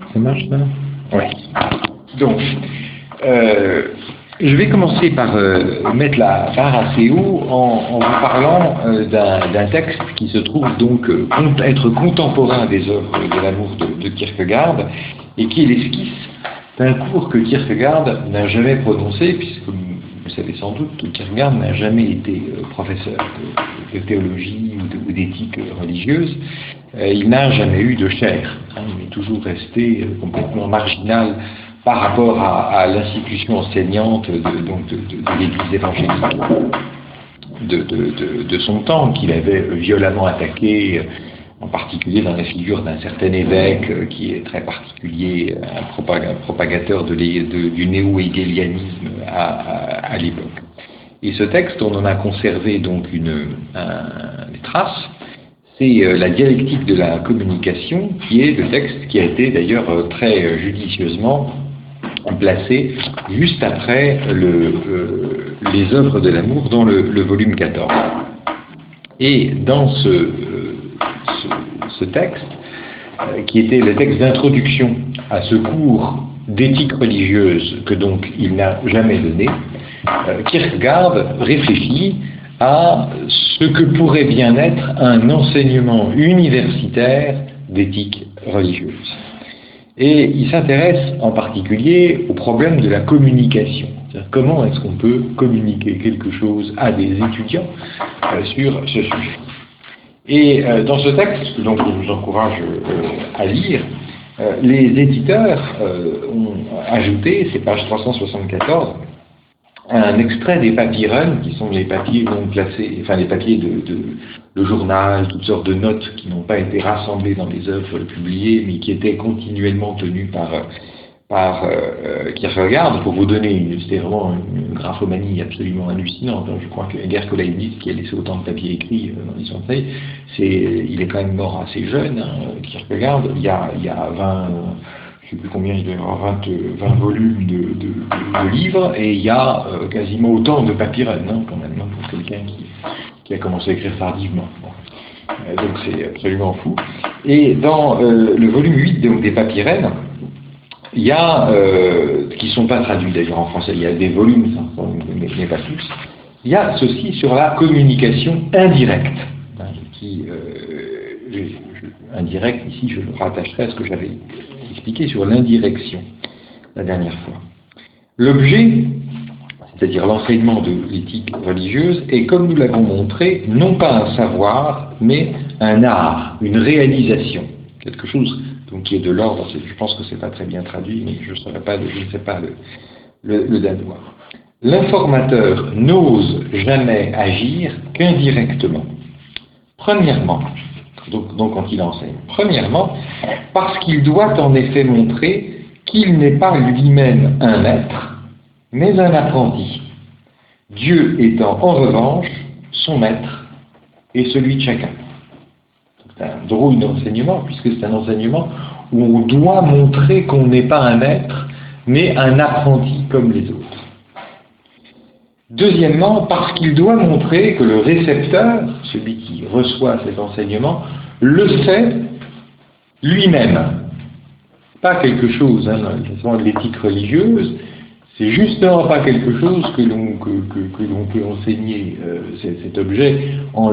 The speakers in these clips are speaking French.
Ça marche là? Oui. Donc, je vais commencer par mettre la barre assez haut en vous parlant d'un texte qui se trouve donc être contemporain des œuvres de l'amour de Kierkegaard et qui est l'esquisse d'un cours que Kierkegaard n'a jamais prononcé, puisque vous savez sans doute que Kierkegaard n'a jamais été professeur de théologie ou d'éthique religieuse. Il n'a jamais eu de chaire, il est toujours resté complètement marginal par rapport à l'institution enseignante de l'Église évangélique de son temps, qu'il avait violemment attaqué, en particulier dans la figure d'un certain évêque qui est très particulier, un propagateur du néo-hégélianisme à l'époque. Et ce texte, on en a conservé donc des traces. C'est la dialectique de la communication, qui est le texte qui a été d'ailleurs très judicieusement placé juste après les œuvres de l'amour dans le volume 14. Et dans ce texte, qui était le texte d'introduction à ce cours d'éthique religieuse que donc il n'a jamais donné, Kierkegaard réfléchit à ce que pourrait bien être un enseignement universitaire d'éthique religieuse. Et il s'intéresse en particulier au problème de la communication. C'est-à-dire comment est-ce qu'on peut communiquer quelque chose à des étudiants sur ce sujet. Et dans ce texte, donc je vous encourage à lire, les éditeurs ont ajouté, c'est page 374, un extrait des papyrons, qui sont les papiers non classés, enfin les papiers de journal, toutes sortes de notes qui n'ont pas été rassemblées dans les œuvres publiées, mais qui étaient continuellement tenues par Kierkegaard. Pour vous donner c'était vraiment une graphomanie absolument hallucinante. Je crois que Edgar Leibniz, qui a laissé autant de papiers écrits dans l'histoire de il est quand même mort assez jeune, Kierkegaard. Il y a 20... je ne sais plus combien, il doit y avoir 20 volumes de livres, et il y a quasiment autant de papyrons, quand même, pour quelqu'un qui a commencé à écrire tardivement. Bon. Donc c'est absolument fou. Et dans le volume 8 des papyrons, il y a, qui ne sont pas traduits d'ailleurs en français, il y a des volumes, mais pas tous, il y a ceci sur la communication indirecte, qui, indirect, ici je le rattacherai à ce que j'avais expliqué sur l'indirection la dernière fois. L'objet, c'est-à-dire l'enseignement de l'éthique religieuse, est, comme nous l'avons montré, non pas un savoir, mais un art, une réalisation, quelque chose donc, qui est de l'ordre, je pense que c'est pas très bien traduit, mais je ne sais pas le danois. L'informateur n'ose jamais agir qu'indirectement. Premièrement, donc quand il enseigne. Premièrement, parce qu'il doit en effet montrer qu'il n'est pas lui-même un maître, mais un apprenti. Dieu étant en revanche son maître et celui de chacun. C'est un drôle d'enseignement, puisque c'est un enseignement où on doit montrer qu'on n'est pas un maître, mais un apprenti comme les autres. Deuxièmement, parce qu'il doit montrer que le récepteur, celui qui reçoit cet enseignement, le fait lui-même. Pas quelque chose, de l'éthique religieuse, c'est justement pas quelque chose que l'on peut enseigner cet objet en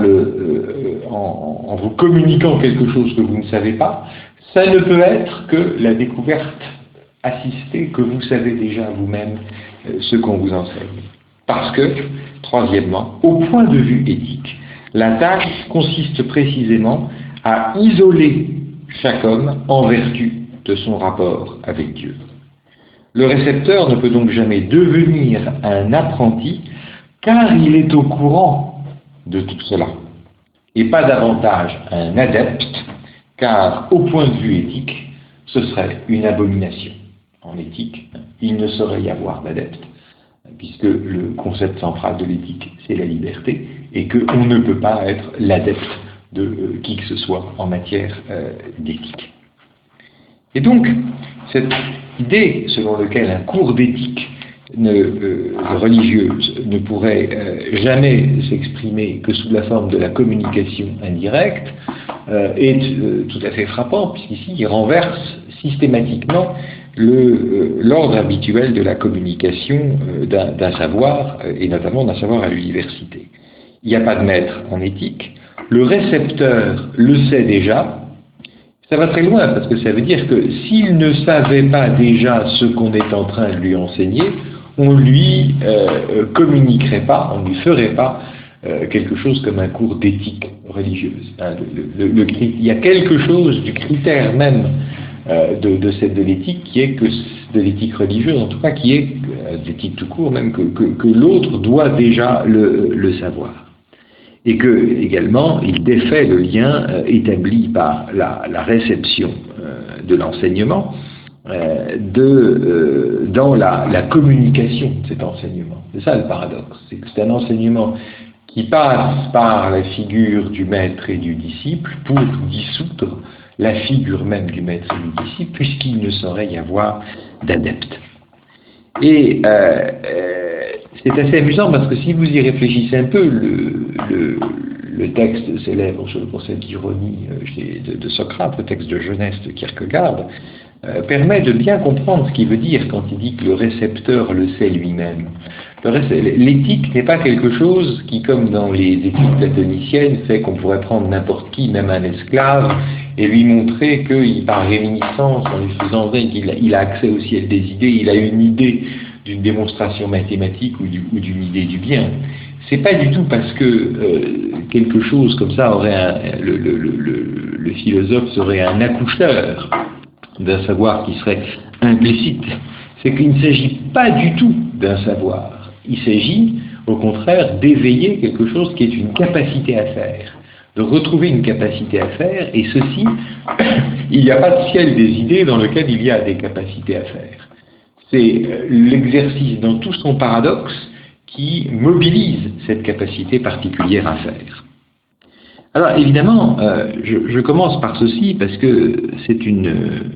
vous communiquant quelque chose que vous ne savez pas. Ça ne peut être que la découverte assistée que vous savez déjà vous-même ce qu'on vous enseigne. Parce que, troisièmement, au point de vue éthique, la tâche consiste précisément à isoler chaque homme en vertu de son rapport avec Dieu. Le récepteur ne peut donc jamais devenir un apprenti car il est au courant de tout cela, et pas davantage un adepte car au point de vue éthique, ce serait une abomination. En éthique, il ne saurait y avoir d'adepte, puisque le concept central de l'éthique, c'est la liberté, et qu'on ne peut pas être l'adepte de qui que ce soit en matière d'éthique. Et donc, cette idée selon laquelle un cours d'éthique religieuse ne pourrait jamais s'exprimer que sous la forme de la communication indirecte est tout à fait frappant, puisqu'ici il renverse systématiquement l'ordre habituel de la communication d'un savoir, et notamment d'un savoir à l'université. Il n'y a pas de maître en éthique, le récepteur le sait déjà. Ça va très loin, parce que ça veut dire que s'il ne savait pas déjà ce qu'on est en train de lui enseigner, on ne lui communiquerait pas, on ne lui ferait pas quelque chose comme un cours d'éthique religieuse. Il y a quelque chose du critère même de l'éthique qui est que, de l'éthique religieuse en tout cas, qui est, d'éthique tout court même, que l'autre doit déjà le savoir. Et que, également, il défait le lien établi par la réception de l'enseignement dans la communication de cet enseignement. C'est ça le paradoxe, c'est que c'est un enseignement qui passe par la figure du maître et du disciple pour dissoudre la figure même du maître et du disciple, puisqu'il ne saurait y avoir d'adepte. Et c'est assez amusant parce que si vous y réfléchissez un peu, le texte célèbre pour cette ironie de Socrate, le texte de Jeunesse de Kierkegaard, permet de bien comprendre ce qu'il veut dire quand il dit que le récepteur le sait lui-même. L'éthique n'est pas quelque chose qui, comme dans les éthiques platoniciennes, fait qu'on pourrait prendre n'importe qui, même un esclave, et lui montrer qu'il, par réminiscence, en lui faisant vrai qu'il a accès au ciel des idées, il a une idée d'une démonstration mathématique ou d'une idée du bien. C'est pas du tout parce que quelque chose comme ça aurait le philosophe serait un accoucheur d'un savoir qui serait implicite. C'est qu'il ne s'agit pas du tout d'un savoir. Il s'agit, au contraire, d'éveiller quelque chose qui est une capacité à faire, de retrouver une capacité à faire, et ceci, il n'y a pas de ciel des idées dans lequel il y a des capacités à faire. C'est l'exercice dans tout son paradoxe qui mobilise cette capacité particulière à faire. Alors évidemment, je commence par ceci parce que c'est une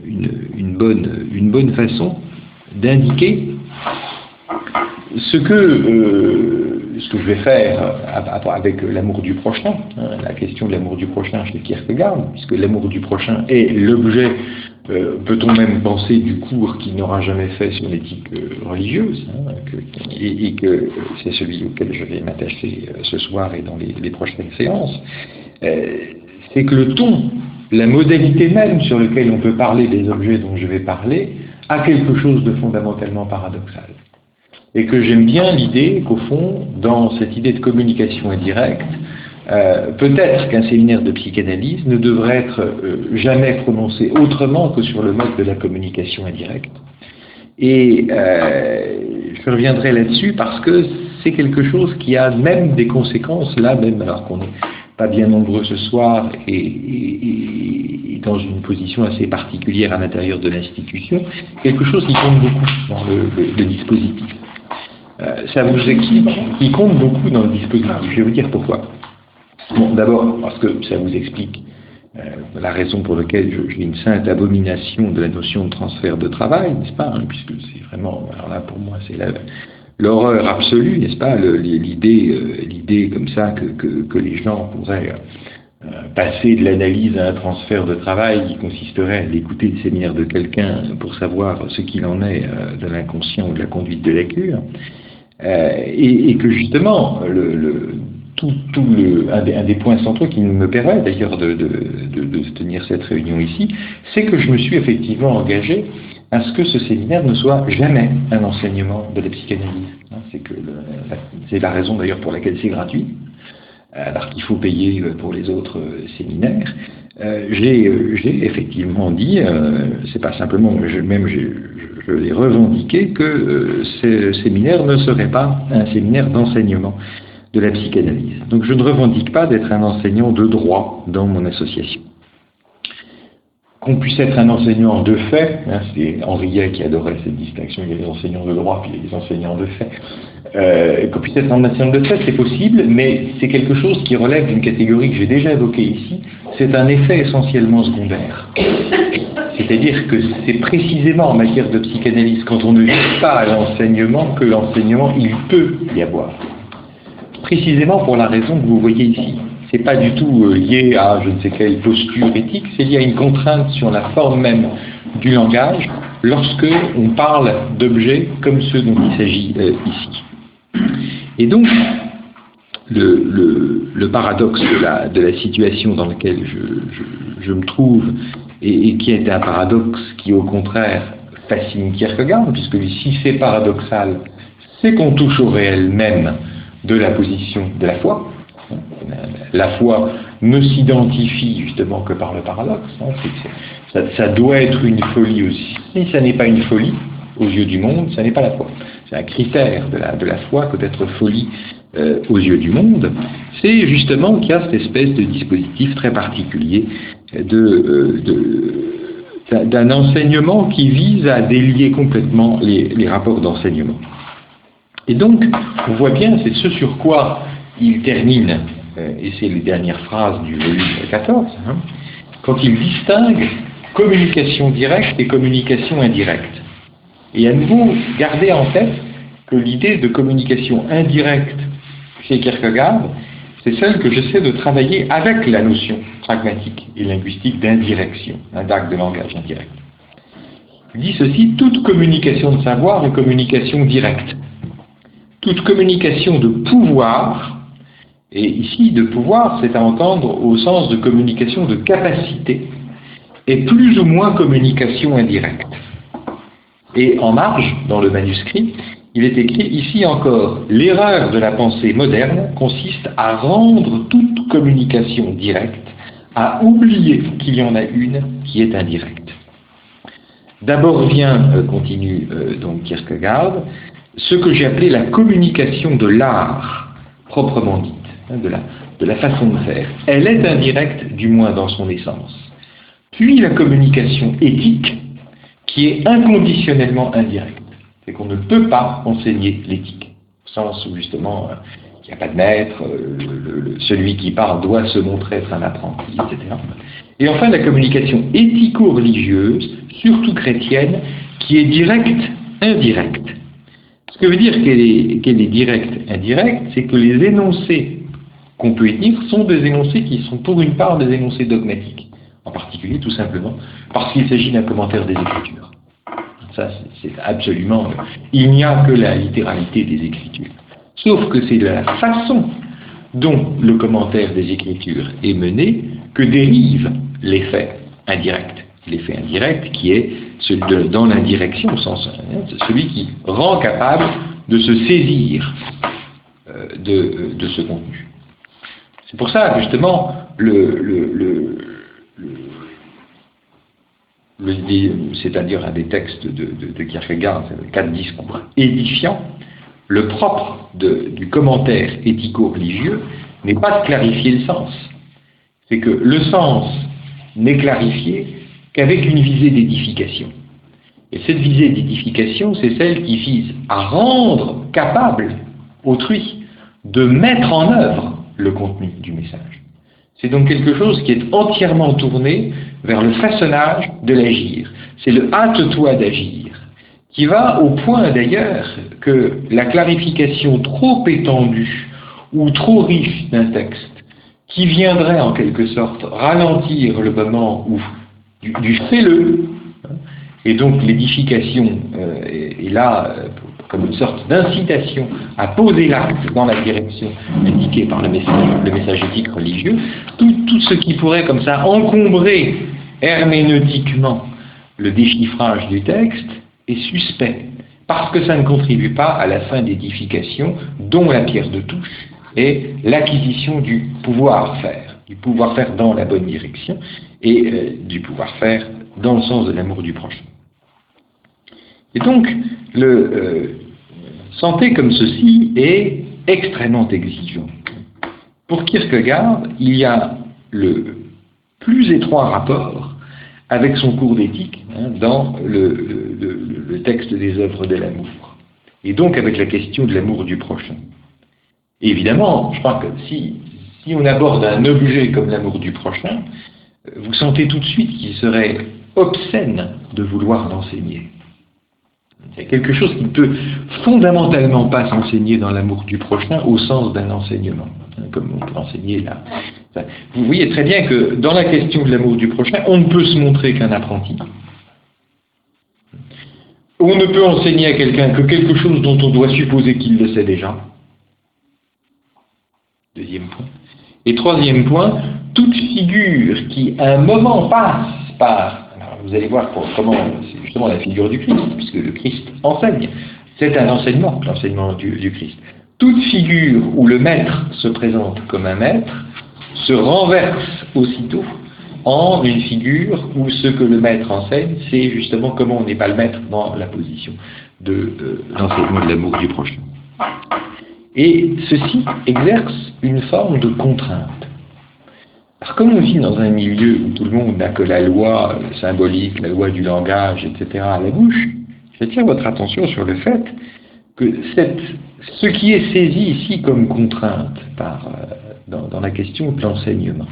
bonne façon d'indiquer ce que je vais faire avec l'amour du prochain, la question de l'amour du prochain chez Kierkegaard, puisque l'amour du prochain est l'objet, peut-on même penser, du cours qu'il n'aura jamais fait sur l'éthique religieuse, et que c'est celui auquel je vais m'attacher ce soir et dans les prochaines séances. C'est que le ton, la modalité même sur laquelle on peut parler des objets dont je vais parler, a quelque chose de fondamentalement paradoxal. Et que j'aime bien l'idée qu'au fond, dans cette idée de communication indirecte, peut-être qu'un séminaire de psychanalyse ne devrait être jamais prononcé autrement que sur le mode de la communication indirecte. Et je reviendrai là-dessus parce que c'est quelque chose qui a même des conséquences, là même, alors qu'on n'est pas bien nombreux ce soir et dans une position assez particulière à l'intérieur de l'institution, quelque chose qui compte beaucoup dans le dispositif. Ça vous explique, qui compte beaucoup dans le dispositif. Je vais vous dire pourquoi. Bon, d'abord, parce que ça vous explique la raison pour laquelle j'ai une sainte abomination de la notion de transfert de travail, n'est-ce pas, puisque c'est vraiment, alors là pour moi c'est l'horreur absolue, n'est-ce pas, l'idée comme ça que les gens pourraient passer de l'analyse à un transfert de travail qui consisterait à écouter le séminaire de quelqu'un pour savoir ce qu'il en est de l'inconscient ou de la conduite de la cure, et que justement un des points centraux qui me permet d'ailleurs de tenir cette réunion ici, c'est que je me suis effectivement engagé à ce que ce séminaire ne soit jamais un enseignement de la psychanalyse. C'est la raison d'ailleurs pour laquelle c'est gratuit, alors qu'il faut payer pour les autres séminaires. J'ai effectivement dit, c'est pas simplement, je l'ai revendiqué, que ce séminaire ne serait pas un séminaire d'enseignement de la psychanalyse. Donc je ne revendique pas d'être un enseignant de droit dans mon association. Qu'on puisse être un enseignant de fait, c'est Henriet qui adorait cette distinction, il y a les enseignants de droit puis il y a les enseignants de fait. Qu'on puisse être un enseignant de fait, c'est possible, mais c'est quelque chose qui relève d'une catégorie que j'ai déjà évoquée ici, c'est un effet essentiellement secondaire. C'est C'est-à-dire que c'est précisément en matière de psychanalyse, quand on ne vise pas à l'enseignement, que l'enseignement, il peut y avoir. Précisément pour la raison que vous voyez ici. C'est pas du tout lié à je ne sais quelle posture éthique, c'est lié à une contrainte sur la forme même du langage lorsque on parle d'objets comme ceux dont il s'agit ici. Et donc, le paradoxe de la situation dans laquelle je me trouve, et qui est un paradoxe qui, au contraire, fascine Kierkegaard, puisque si c'est paradoxal, c'est qu'on touche au réel même de la position de la foi. La foi ne s'identifie justement que par le paradoxe. Ça doit être une folie aussi. Si ça n'est pas une folie, aux yeux du monde, ça n'est pas la foi. C'est un critère de la foi que d'être folie aux yeux du monde. C'est justement qu'il y a cette espèce de dispositif très particulier d'un enseignement qui vise à délier complètement les rapports d'enseignement. Et donc, on voit bien, c'est ce sur quoi il termine, et c'est les dernières phrases du volume 14, quand il distingue communication directe et communication indirecte. Et à nouveau, gardez en tête que l'idée de communication indirecte chez Kierkegaard, c'est celle que j'essaie de travailler avec la notion pragmatique et linguistique d'indirection, d'acte de langage indirect. Il dit ceci: toute communication de savoir est communication directe. Toute communication de pouvoir, et ici de pouvoir, c'est à entendre au sens de communication de capacité, est plus ou moins communication indirecte. Et en marge, dans le manuscrit, il est écrit ici encore: l'erreur de la pensée moderne consiste à rendre toute communication directe, à oublier qu'il y en a une qui est indirecte. D'abord vient, continue donc Kierkegaard, ce que j'ai appelé la communication de l'art, proprement dite, de la façon de faire. Elle est indirecte, du moins dans son essence. Puis la communication éthique, qui est inconditionnellement indirecte. C'est qu'on ne peut pas enseigner l'éthique, au sens où justement il n'y a pas de maître, celui qui parle doit se montrer être un apprenti, etc. Et enfin la communication éthico-religieuse, surtout chrétienne, qui est directe, indirecte. Ce que veut dire qu'elle est directe, indirecte, c'est que les énoncés qu'on peut y dire sont des énoncés qui sont pour une part des énoncés dogmatiques. En particulier, tout simplement, parce qu'il s'agit d'un commentaire des Écritures. Ça, c'est absolument... Il n'y a que la littéralité des Écritures. Sauf que c'est de la façon dont le commentaire des Écritures est mené que dérive l'effet indirect. L'effet indirect qui est celui dans l'indirection, au sens, celui qui rend capable de se saisir de ce contenu. C'est pour ça, justement, c'est-à-dire un des textes de Kierkegaard, c'est le 4 discours édifiants, le propre du commentaire éthico-religieux n'est pas de clarifier le sens. C'est que le sens n'est clarifié qu'avec une visée d'édification. Et cette visée d'édification, c'est celle qui vise à rendre capable autrui de mettre en œuvre le contenu du message. C'est donc quelque chose qui est entièrement tourné vers le façonnage de l'agir. C'est le hâte-toi d'agir, qui va au point d'ailleurs que la clarification trop étendue ou trop riche d'un texte, qui viendrait en quelque sorte ralentir le moment où du fais-le, et donc l'édification est là comme une sorte d'incitation à poser l'acte dans la direction indiquée par le message éthique religieux, tout ce qui pourrait comme ça encombrer herméneutiquement le déchiffrage du texte est suspect, parce que ça ne contribue pas à la fin d'édification dont la pierre de touche est l'acquisition du pouvoir-faire dans la bonne direction, et du pouvoir-faire dans le sens de l'amour du prochain. Et donc, santé comme ceci est extrêmement exigeant. Pour Kierkegaard, il y a le plus étroit rapport avec son cours d'éthique dans le texte des œuvres de l'amour, et donc avec la question de l'amour du prochain. Et évidemment, je crois que si on aborde un objet comme l'amour du prochain, vous sentez tout de suite qu'il serait obscène de vouloir l'enseigner. Il y a quelque chose qui ne peut fondamentalement pas s'enseigner dans l'amour du prochain au sens d'un enseignement, comme on peut enseigner là. Vous voyez très bien que dans la question de l'amour du prochain, on ne peut se montrer qu'un apprenti. On ne peut enseigner à quelqu'un que quelque chose dont on doit supposer qu'il le sait déjà. Deuxième point. Et troisième point, toute figure qui à un moment passe par, alors vous allez voir comment c'est justement la figure du Christ, puisque le Christ enseigne, c'est un enseignement, l'enseignement du Christ. Toute figure où le maître se présente comme un maître se renverse aussitôt en une figure où ce que le maître enseigne, c'est justement comment on n'est pas le maître dans la position de l'enseignement de l'amour du prochain. Et ceci exerce une forme de contrainte. Alors comme on vit dans un milieu où tout le monde n'a que la loi symbolique, la loi du langage, etc. à la bouche, j'attire votre attention sur le fait que ce qui est saisi ici comme contrainte dans la question de l'enseignement,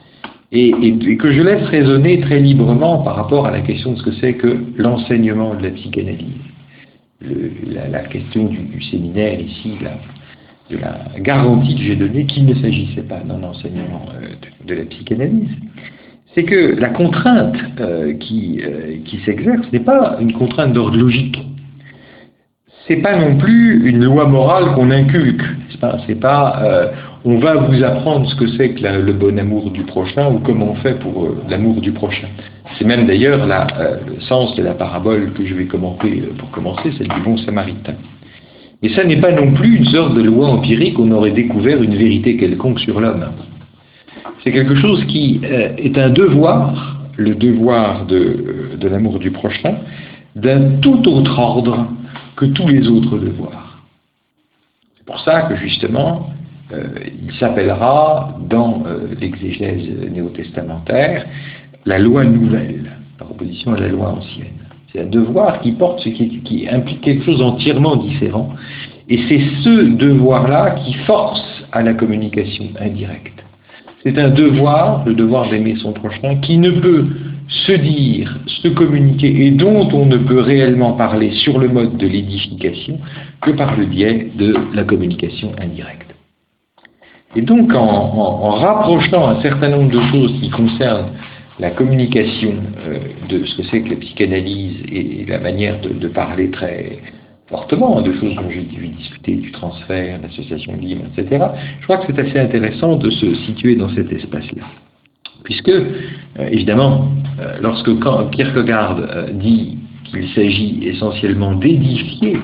et que je laisse raisonner très librement par rapport à la question de ce que c'est que l'enseignement de la psychanalyse. La question du séminaire ici, de la garantie que j'ai donnée qu'il ne s'agissait pas d'un enseignement de la psychanalyse, c'est que la contrainte qui s'exerce n'est pas une contrainte d'ordre logique. C'est pas non plus une loi morale qu'on inculque. C'est pas on va vous apprendre ce que c'est que le bon amour du prochain ou comment on fait pour l'amour du prochain. C'est même d'ailleurs le sens de la parabole que je vais commenter pour commencer, celle du bon samaritain. Et ça n'est pas non plus une sorte de loi empirique où on aurait découvert une vérité quelconque sur l'homme. C'est quelque chose qui est un devoir, le devoir de l'amour du prochain, d'un tout autre ordre que tous les autres devoirs. C'est pour ça que justement, il s'appellera dans l'exégèse néo-testamentaire la loi nouvelle, par opposition à la loi ancienne. C'est un devoir qui porte qui implique quelque chose d'entièrement différent, et c'est ce devoir-là qui force à la communication indirecte. C'est un devoir, le devoir d'aimer son prochain, qui ne peut se dire, se communiquer, et dont on ne peut réellement parler sur le mode de l'édification que par le biais de la communication indirecte. Et donc, en rapprochant un certain nombre de choses qui concernent la communication de ce que c'est que la psychanalyse et la manière de parler très fortement, de choses dont j'ai dû discuter, du transfert, l'association libre, etc., je crois que c'est assez intéressant de se situer dans cet espace-là. Puisque, évidemment, lorsque Kierkegaard dit qu'il s'agit essentiellement d'édifier,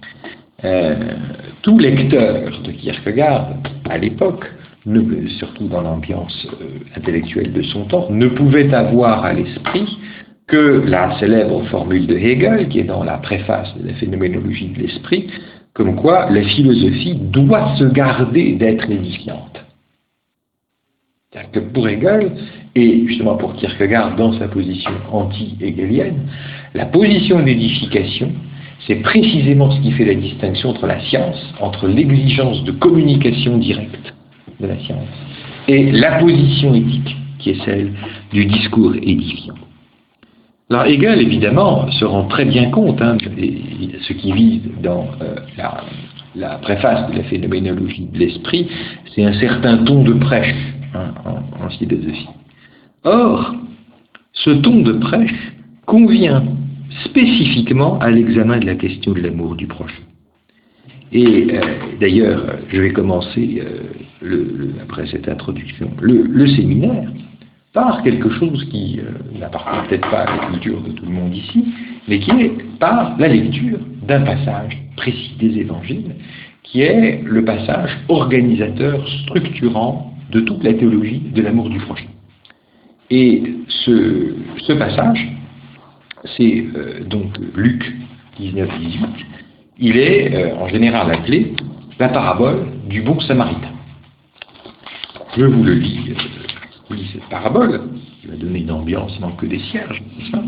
tout lecteur de Kierkegaard, à l'époque, surtout dans l'ambiance intellectuelle de son temps, ne pouvait avoir à l'esprit que la célèbre formule de Hegel, qui est dans la préface de la phénoménologie de l'esprit, comme quoi la philosophie doit se garder d'être édifiante. C'est-à-dire que pour Hegel, et justement pour Kierkegaard dans sa position anti-hegelienne, la position d'édification, c'est précisément ce qui fait la distinction entre la science, entre l'exigence de communication directe de la science, et la position éthique, qui est celle du discours édifiant. Alors Hegel, évidemment, se rend très bien compte, ce qui vise dans la préface de la phénoménologie de l'esprit, c'est un certain ton de prêche en philosophie. Or, ce ton de prêche convient spécifiquement à l'examen de la question de l'amour du prochain. Et d'ailleurs, je vais commencer, après cette introduction, le séminaire par quelque chose qui n'appartient peut-être pas à la culture de tout le monde ici, mais qui est par la lecture d'un passage précis des évangiles, qui est le passage organisateur, structurant de toute la théologie de l'amour du prochain. Et ce passage, c'est donc Luc 19-18, il est en général appelé la parabole du bon samaritain. Je vous le lis, cette parabole, qui va donner une ambiance non que des cierges,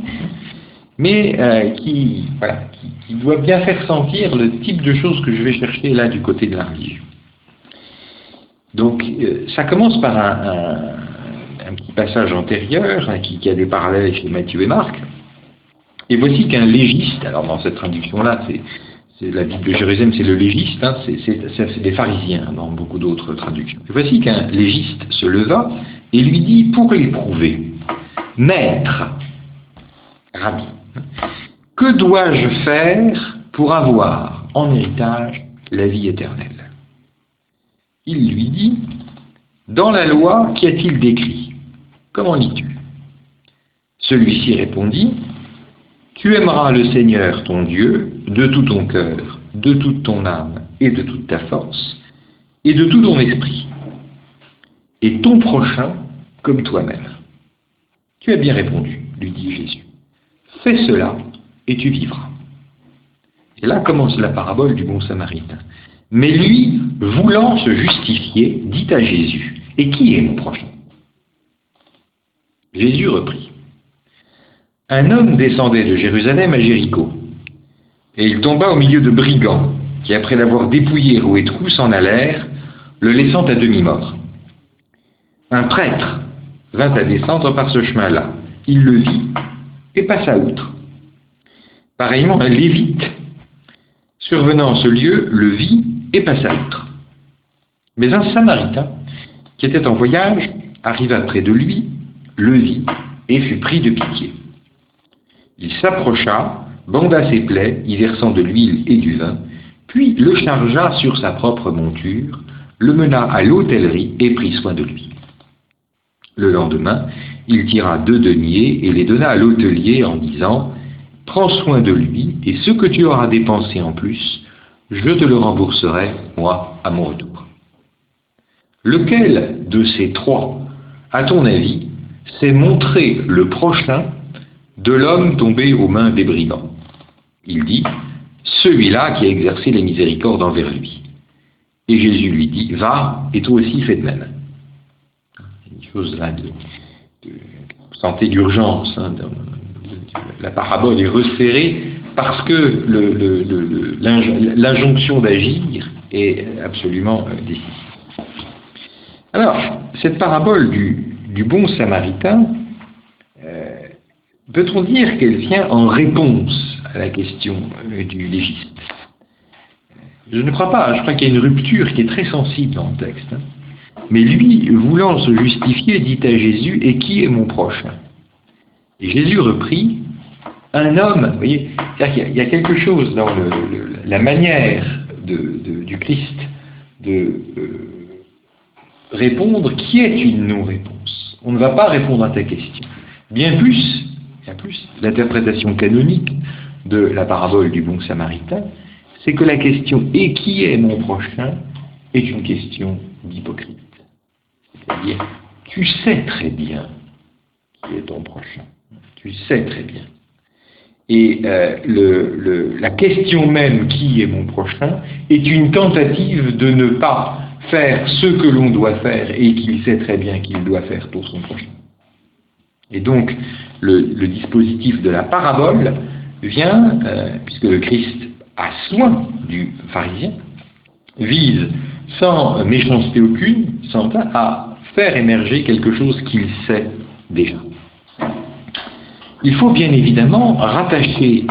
mais qui doit bien faire sentir le type de choses que je vais chercher là du côté de la religion. Donc ça commence par un petit passage antérieur qui a des parallèles chez Matthieu et Marc. Et voici qu'un légiste, alors dans cette traduction-là, c'est la ville de Jérusalem, c'est le légiste, c'est des pharisiens dans beaucoup d'autres traductions. Et voici qu'un légiste se leva et lui dit, pour l'éprouver, Maître, Rabbi, que dois-je faire pour avoir en héritage la vie éternelle? Il lui dit, dans la loi, qu'y a-t-il d'écrit? Comment lis-tu? Celui-ci répondit, tu aimeras le Seigneur ton Dieu de tout ton cœur, de toute ton âme et de toute ta force, et de tout ton esprit, et ton prochain comme toi-même. Tu as bien répondu, lui dit Jésus. Fais cela et tu vivras. Et là commence la parabole du bon samaritain. Mais lui, voulant se justifier, dit à Jésus, « Et qui est mon prochain ?» Jésus reprit. Un homme descendait de Jérusalem à Jéricho, et il tomba au milieu de brigands, qui après l'avoir dépouillé roues et trous s'en allèrent, le laissant à demi-mort. Un prêtre vint à descendre par ce chemin-là. Il le vit et passa outre. Pareillement, un lévite, survenant en ce lieu, le vit et passa outre. Mais un samaritain, qui était en voyage, arriva près de lui, le vit et fut pris de pitié. Il s'approcha, banda ses plaies, y versant de l'huile et du vin, puis le chargea sur sa propre monture, le mena à l'hôtellerie et prit soin de lui. Le lendemain, il tira 2 deniers et les donna à l'hôtelier en disant « Prends soin de lui, et ce que tu auras dépensé en plus, je te le rembourserai, moi, à mon retour. » Lequel de ces 3, à ton avis, s'est montré le prochain de l'homme tombé aux mains des brigands? Il dit « Celui-là qui a exercé la miséricorde envers lui. » Et Jésus lui dit « Va, et toi aussi fais de même. » Une chose là de santé d'urgence. La parabole est resserrée parce que l'injonction d'agir est absolument décisive. Alors, cette parabole du bon samaritain, peut-on dire qu'elle vient en réponse à la question du légiste? Je ne crois pas, je crois qu'il y a une rupture qui est très sensible dans le texte. Mais lui, voulant se justifier, dit à Jésus, « Et qui est mon prochain ?» Et Jésus reprit, « Un homme. » Vous voyez, c'est-à-dire qu'il y a quelque chose dans la manière du Christ de répondre qui est une non-réponse. On ne va pas répondre à ta question. Bien plus, l'interprétation canonique de la parabole du bon samaritain, c'est que la question « Et qui est mon prochain ?» est une question d'hypocrite. C'est-à-dire, tu sais très bien qui est ton prochain. Tu sais très bien. Et la question même, qui est mon prochain, est une tentative de ne pas faire ce que l'on doit faire et qu'il sait très bien qu'il doit faire pour son prochain. Et donc, le dispositif de la parabole vient, puisque le Christ a soin du pharisien, vise sans méchanceté aucune, à faire émerger quelque chose qu'il sait déjà. Il faut bien évidemment rattacher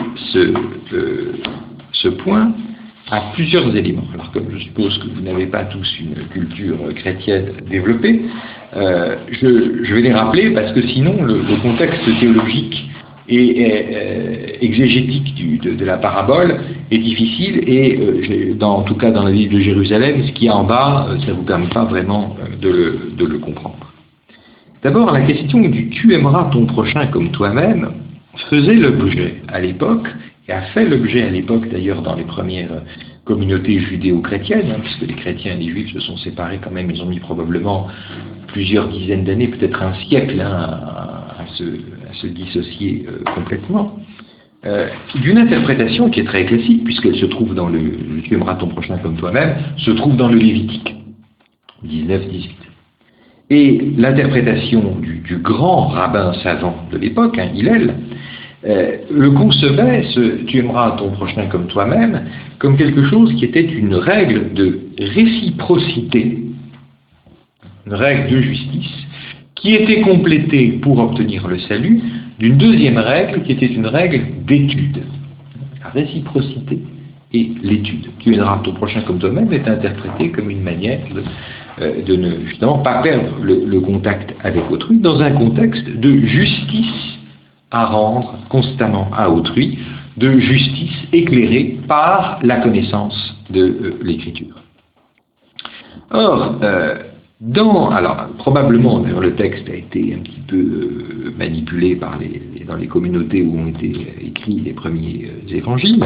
ce point à plusieurs éléments. Alors comme je suppose que vous n'avez pas tous une culture chrétienne développée, je vais les rappeler parce que sinon le contexte théologique et exégétique de la parabole est difficile et en tout cas dans la ville de Jérusalem, ce qui est en bas, ça ne vous permet pas vraiment de le comprendre. D'abord, la question du « tu aimeras ton prochain comme toi-même » faisait l'objet à l'époque, et a fait l'objet à l'époque d'ailleurs dans les premières communautés judéo-chrétiennes, puisque les chrétiens et les juifs se sont séparés quand même, ils ont mis probablement plusieurs dizaines d'années, peut-être un siècle, à se dissocier complètement, d'une interprétation qui est très classique, puisqu'elle se trouve dans le « tu aimeras ton prochain comme toi-même », se trouve dans le Lévitique 19-18. Et l'interprétation du grand rabbin savant de l'époque, Hillel, le concevait, « tu aimeras ton prochain comme toi-même », comme quelque chose qui était une règle de réciprocité, une règle de justice, qui était complétée pour obtenir le salut d'une deuxième règle qui était une règle d'étude. La réciprocité et l'étude. Tu aimeras ton prochain comme toi-même est interprété comme une manière de ne justement pas perdre le contact avec autrui dans un contexte de justice à rendre constamment à autrui, de justice éclairée par la connaissance de l'Écriture. Or, alors probablement, d'ailleurs, le texte a été un petit peu manipulé dans les communautés où ont été écrits les premiers évangiles,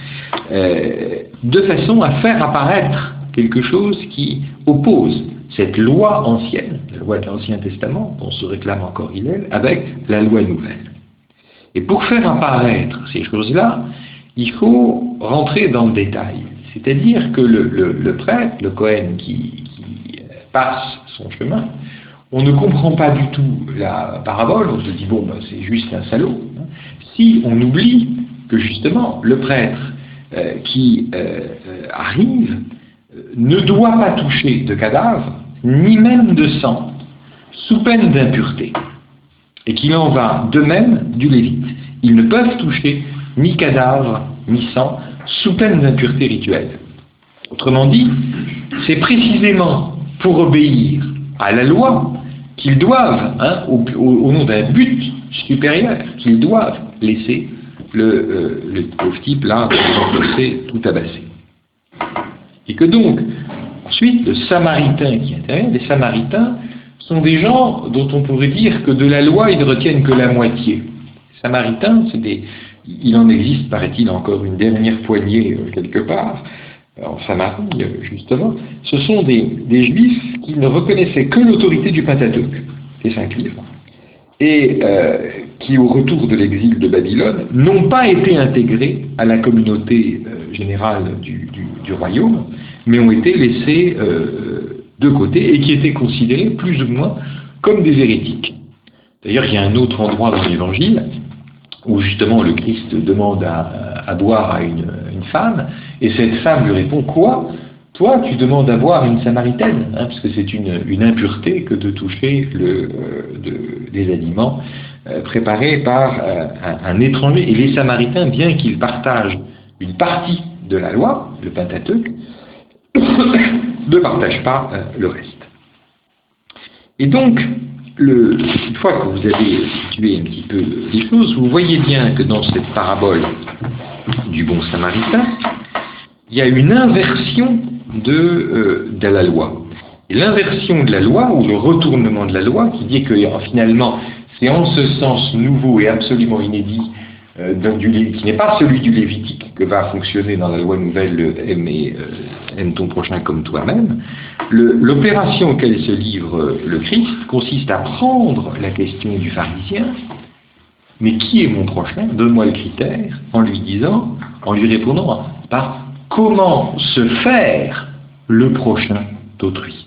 de façon à faire apparaître quelque chose qui oppose cette loi ancienne, la loi de l'Ancien Testament, dont se réclame encore Hillel, avec la loi nouvelle. Et pour faire apparaître ces choses-là, il faut rentrer dans le détail. C'est-à-dire que le prêtre, le Cohen qui passe son chemin, on ne comprend pas du tout la parabole, on se dit, bon, ben, c'est juste un salaud. Si on oublie que justement, le prêtre qui arrive ne doit pas toucher de cadavre, ni même de sang, sous peine d'impureté. Et qu'il en va de même du Lévite. Ils ne peuvent toucher ni cadavre, ni sang, sous peine d'impureté rituelle. Autrement dit, c'est précisément pour obéir à la loi qu'ils doivent, au nom d'un but supérieur, qu'ils doivent laisser le pauvre type là, tout tabassé. Et que donc, ensuite, le Samaritain qui intervient, les Samaritains sont des gens dont on pourrait dire que de la loi, ils ne retiennent que la moitié. Les Samaritains, il en existe, paraît-il, encore une dernière poignée quelque part, en Samarie, justement. Ce sont des Juifs qui ne reconnaissaient que l'autorité du Pentateuque, les 5 livres, et qui, au retour de l'exil de Babylone, n'ont pas été intégrés à la communauté générale du royaume, mais ont été laissés de côté et qui étaient considérés plus ou moins comme des hérétiques. D'ailleurs, il y a un autre endroit dans l'Évangile où justement le Christ demande à boire à une femme, et cette femme lui répond, quoi ? Toi, tu demandes à boire une Samaritaine, parce que c'est une impureté que de toucher des aliments préparés par un étranger. Et les Samaritains, bien qu'ils partagent une partie de la loi, le Pentateuque, ne partagent pas le reste. Et donc, une fois que vous avez situé un petit peu les choses, vous voyez bien que dans cette parabole du bon Samaritain, il y a une inversion de la loi. Et l'inversion de la loi, ou le retournement de la loi, qui dit que finalement, c'est en ce sens nouveau et absolument inédit, qui n'est pas celui du Lévitique que va fonctionner dans la loi nouvelle, aime ton prochain comme toi-même. L'opération auquel se livre le Christ consiste à prendre la question du pharisien, mais qui est mon prochain? Donne-moi le critère, en lui répondant par comment se faire le prochain d'autrui.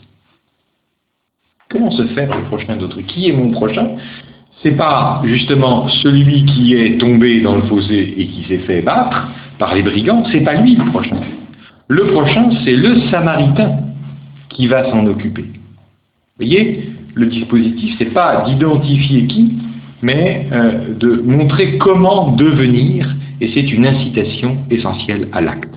Comment se faire le prochain d'autrui? Qui est mon prochain? C'est pas justement celui qui est tombé dans le fossé et qui s'est fait battre par les brigands, c'est pas lui le prochain. Le prochain, c'est le Samaritain qui va s'en occuper. Vous voyez, le dispositif, c'est pas d'identifier qui, mais de montrer comment devenir, et c'est une incitation essentielle à l'acte.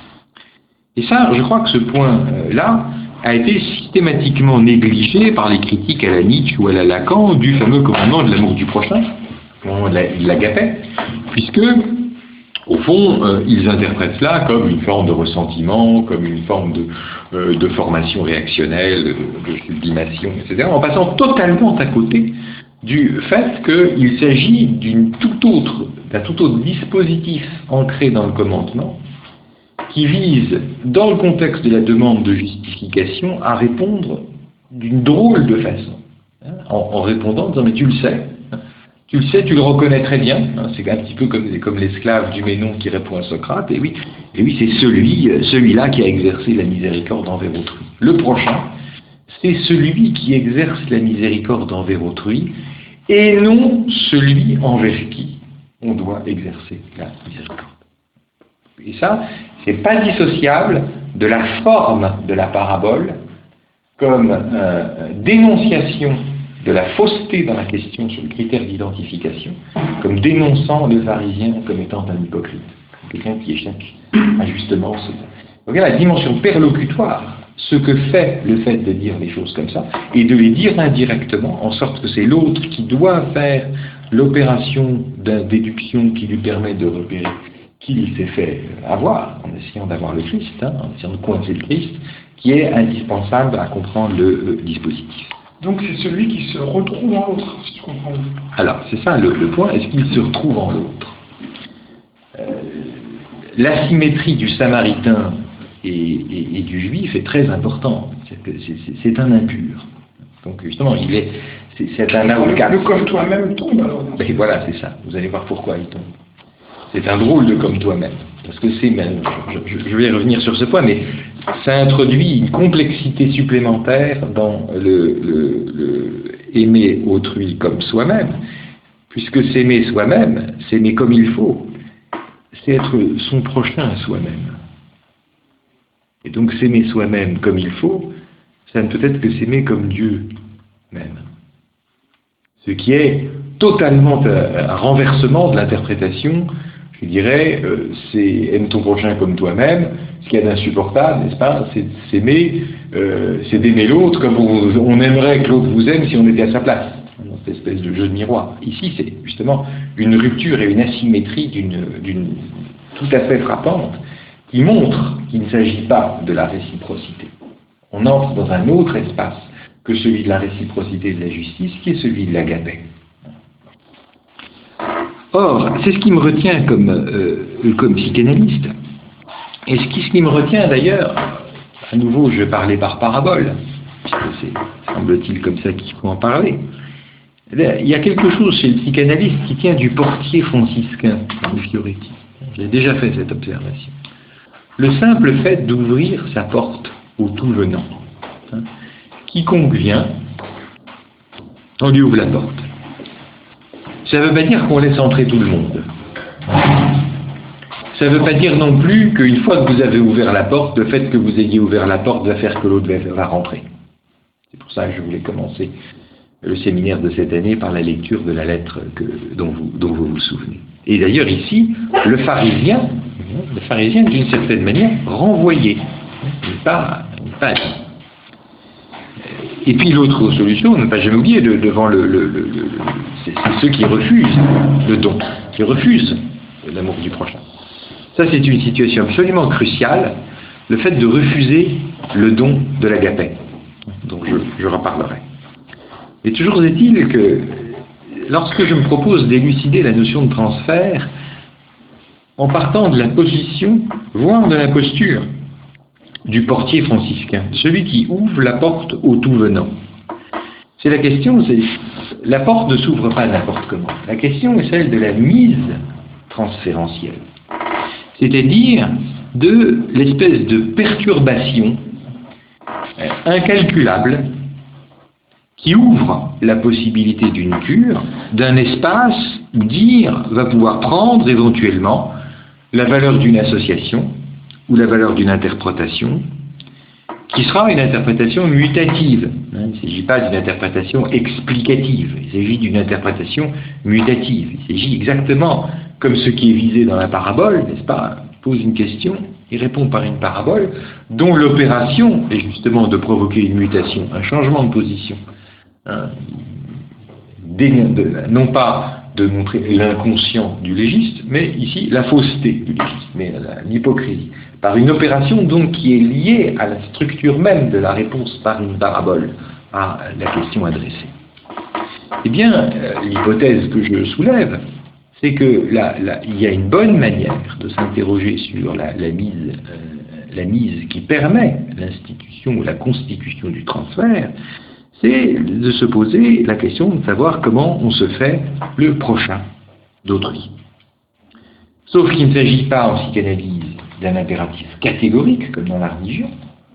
Et ça, je crois que ce point-là a été systématiquement négligé par les critiques à la Nietzsche ou à la Lacan du fameux commandement de l'amour du prochain, le commandement de l'agapé, puisque, au fond, ils interprètent cela comme une forme de ressentiment, comme une forme de formation réactionnelle, de sublimation, etc., en passant totalement à côté du fait qu'il s'agit d'un tout autre dispositif ancré dans le commandement, qui vise, dans le contexte de la demande de justification, à répondre d'une drôle de façon, en répondant en disant « mais tu le sais, tu le reconnais très bien », c'est un petit peu comme l'esclave du Ménon qui répond à Socrate, et oui c'est celui-là qui a exercé la miséricorde envers autrui. Le prochain, c'est celui qui exerce la miséricorde envers autrui, et non celui envers qui on doit exercer la miséricorde. Et ça, c'est pas dissociable de la forme de la parabole comme dénonciation de la fausseté dans la question sur le critère d'identification, comme dénonçant le pharisien comme étant un hypocrite, comme quelqu'un qui échappe à justement ce... Donc la dimension perlocutoire, ce que fait le fait de dire les choses comme ça, et de les dire indirectement, en sorte que c'est l'autre qui doit faire l'opération d'induction qui lui permet de repérer qui il s'est fait avoir, en essayant d'avoir le Christ, en essayant de coincer le Christ, qui est indispensable à comprendre le dispositif. Donc c'est celui qui se retrouve en l'autre, si tu comprends bien. Alors, c'est ça le point, est-ce qu'il se retrouve en l'autre l'asymétrie du Samaritain et du Juif est très importante, c'est un impur. Donc justement, c'est un outcast. Le comme toi-même tombe alors. Et voilà, c'est ça, vous allez voir pourquoi il tombe. C'est un drôle de comme toi-même, parce que c'est même, je vais revenir sur ce point, mais ça introduit une complexité supplémentaire dans le aimer autrui comme soi-même, puisque s'aimer soi-même, s'aimer comme il faut, c'est être son prochain soi-même. Et donc s'aimer soi-même comme il faut, ça ne peut être que s'aimer comme Dieu même. Ce qui est totalement un renversement de l'interprétation, je dirais, c'est aime ton prochain comme toi-même. Ce qu'il y a d'insupportable, n'est-ce pas, c'est s'aimer, c'est d'aimer l'autre comme on aimerait que l'autre vous aime si on était à sa place. Cette espèce de jeu de miroir. Ici, c'est justement une rupture et une asymétrie d'une tout à fait frappante qui montre qu'il ne s'agit pas de la réciprocité. On entre dans un autre espace que celui de la réciprocité et de la justice, qui est celui de l'agapé. Or, c'est ce qui me retient comme psychanalyste. Et ce qui me retient d'ailleurs, à nouveau, je vais parler par parabole, puisque c'est, semble-t-il, comme ça qu'il faut en parler. Il y a quelque chose chez le psychanalyste qui tient du portier franciscain de Fioretti. J'ai déjà fait cette observation. Le simple fait d'ouvrir sa porte au tout venant. Quiconque vient, on lui ouvre la porte. Ça ne veut pas dire qu'on laisse entrer tout le monde. Ça ne veut pas dire non plus qu'une fois que vous avez ouvert la porte, le fait que vous ayez ouvert la porte va faire que l'autre va rentrer. C'est pour ça que je voulais commencer le séminaire de cette année par la lecture de la lettre dont vous vous souvenez. Et d'ailleurs ici, le pharisien d'une certaine manière renvoyé, pas dit. Et puis l'autre solution, ne pas jamais oublier, devant c'est ceux qui refusent le don, qui refusent l'amour du prochain. Ça, c'est une situation absolument cruciale, le fait de refuser le don de l'agapé. Donc je reparlerai. Et toujours est-il que lorsque je me propose d'élucider la notion de transfert, en partant de la position, voire de la posture du portier franciscain, celui qui ouvre la porte au tout venant. C'est la question, la porte ne s'ouvre pas n'importe comment. La question est celle de la mise transférentielle. C'est-à-dire de l'espèce de perturbation incalculable qui ouvre la possibilité d'une cure, d'un espace où dire va pouvoir prendre éventuellement la valeur d'une association ou la valeur d'une interprétation, qui sera une interprétation mutative. Il ne s'agit pas d'une interprétation explicative, il s'agit d'une interprétation mutative. Il s'agit exactement comme ce qui est visé dans la parabole, n'est-ce pas, pose une question et répond par une parabole, dont l'opération est justement de provoquer une mutation, un changement de position. Non pas de montrer l'inconscient du légiste, mais ici la fausseté du légiste, mais l'hypocrisie, par une opération donc qui est liée à la structure même de la réponse par une parabole à la question adressée. Eh bien, l'hypothèse que je soulève, c'est que il y a une bonne manière de s'interroger sur la mise qui permet l'institution ou la constitution du transfert, c'est de se poser la question de savoir comment on se fait le prochain d'autrui. Sauf qu'il ne s'agit pas en psychanalyse d'un impératif catégorique comme dans la religion,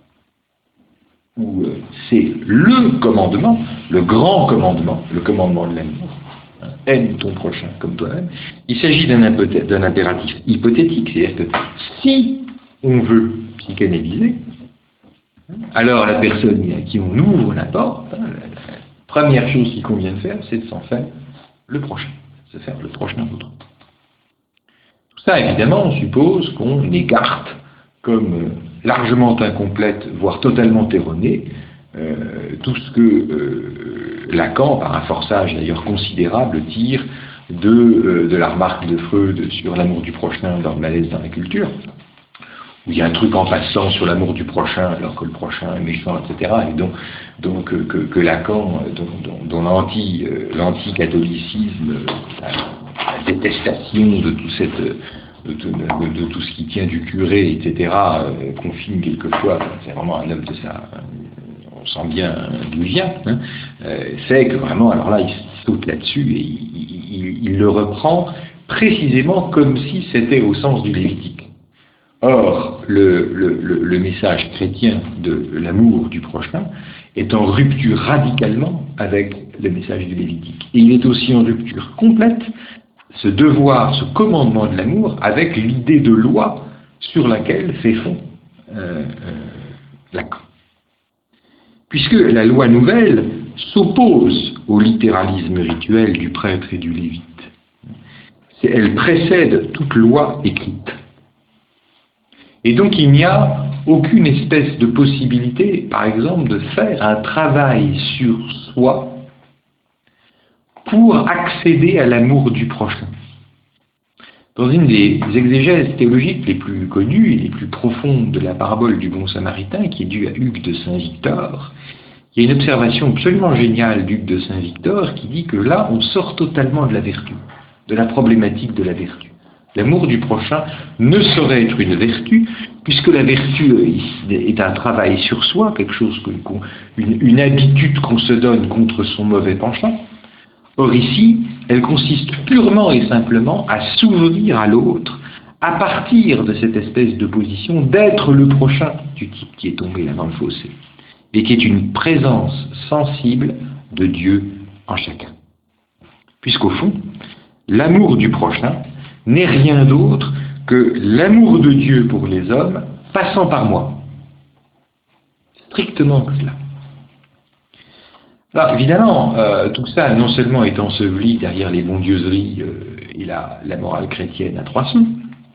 où c'est le commandement, le grand commandement, le commandement de l'amour. Aime ton prochain comme toi-même. Il s'agit d'un impératif hypothétique, c'est-à-dire que si on veut psychanalyser, alors la personne à qui on ouvre la porte, Première chose qu'il convient de faire, c'est de s'en faire le prochain, se faire le prochain autre. Tout ça, évidemment, on suppose qu'on écarte comme largement incomplète, voire totalement erronée, tout ce que Lacan, par un forçage d'ailleurs considérable, tire de la remarque de Freud sur l'amour du prochain dans le malaise dans la culture, où il y a un truc en passant sur l'amour du prochain alors que le prochain est méchant, etc. Et donc que Lacan, dont l'anti-catholicisme, la détestation de tout ce qui tient du curé, etc., confine quelquefois, c'est vraiment un homme de ça, on sent bien d'où il vient, c'est que vraiment, alors là, il saute là-dessus et il le reprend précisément comme si c'était au sens du Lévitique. Or, le message chrétien de l'amour du prochain est en rupture radicalement avec le message du Lévitique. Et il est aussi en rupture complète, ce devoir, ce commandement de l'amour, avec l'idée de loi sur laquelle fait fond Lacan. Puisque la loi nouvelle s'oppose au littéralisme rituel du prêtre et du lévite. Elle précède toute loi écrite. Et donc il n'y a aucune espèce de possibilité, par exemple, de faire un travail sur soi pour accéder à l'amour du prochain. Dans une des exégèses théologiques les plus connues et les plus profondes de la parabole du bon samaritain, qui est due à Hugues de Saint-Victor, il y a une observation absolument géniale d'Hugues de Saint-Victor qui dit que là, on sort totalement de la vertu, de la problématique de la vertu. L'amour du prochain ne saurait être une vertu, puisque la vertu est un travail sur soi, quelque chose une habitude qu'on se donne contre son mauvais penchant. Or ici, elle consiste purement et simplement à s'ouvrir à l'autre, à partir de cette espèce de position d'être le prochain du type qui est tombé là dans le fossé, et qui est une présence sensible de Dieu en chacun. Puisqu'au fond, l'amour du prochain n'est rien d'autre que l'amour de Dieu pour les hommes passant par moi. Strictement que cela. Alors évidemment, tout ça non seulement est enseveli derrière les bondieuseries et la morale chrétienne à 3 sous,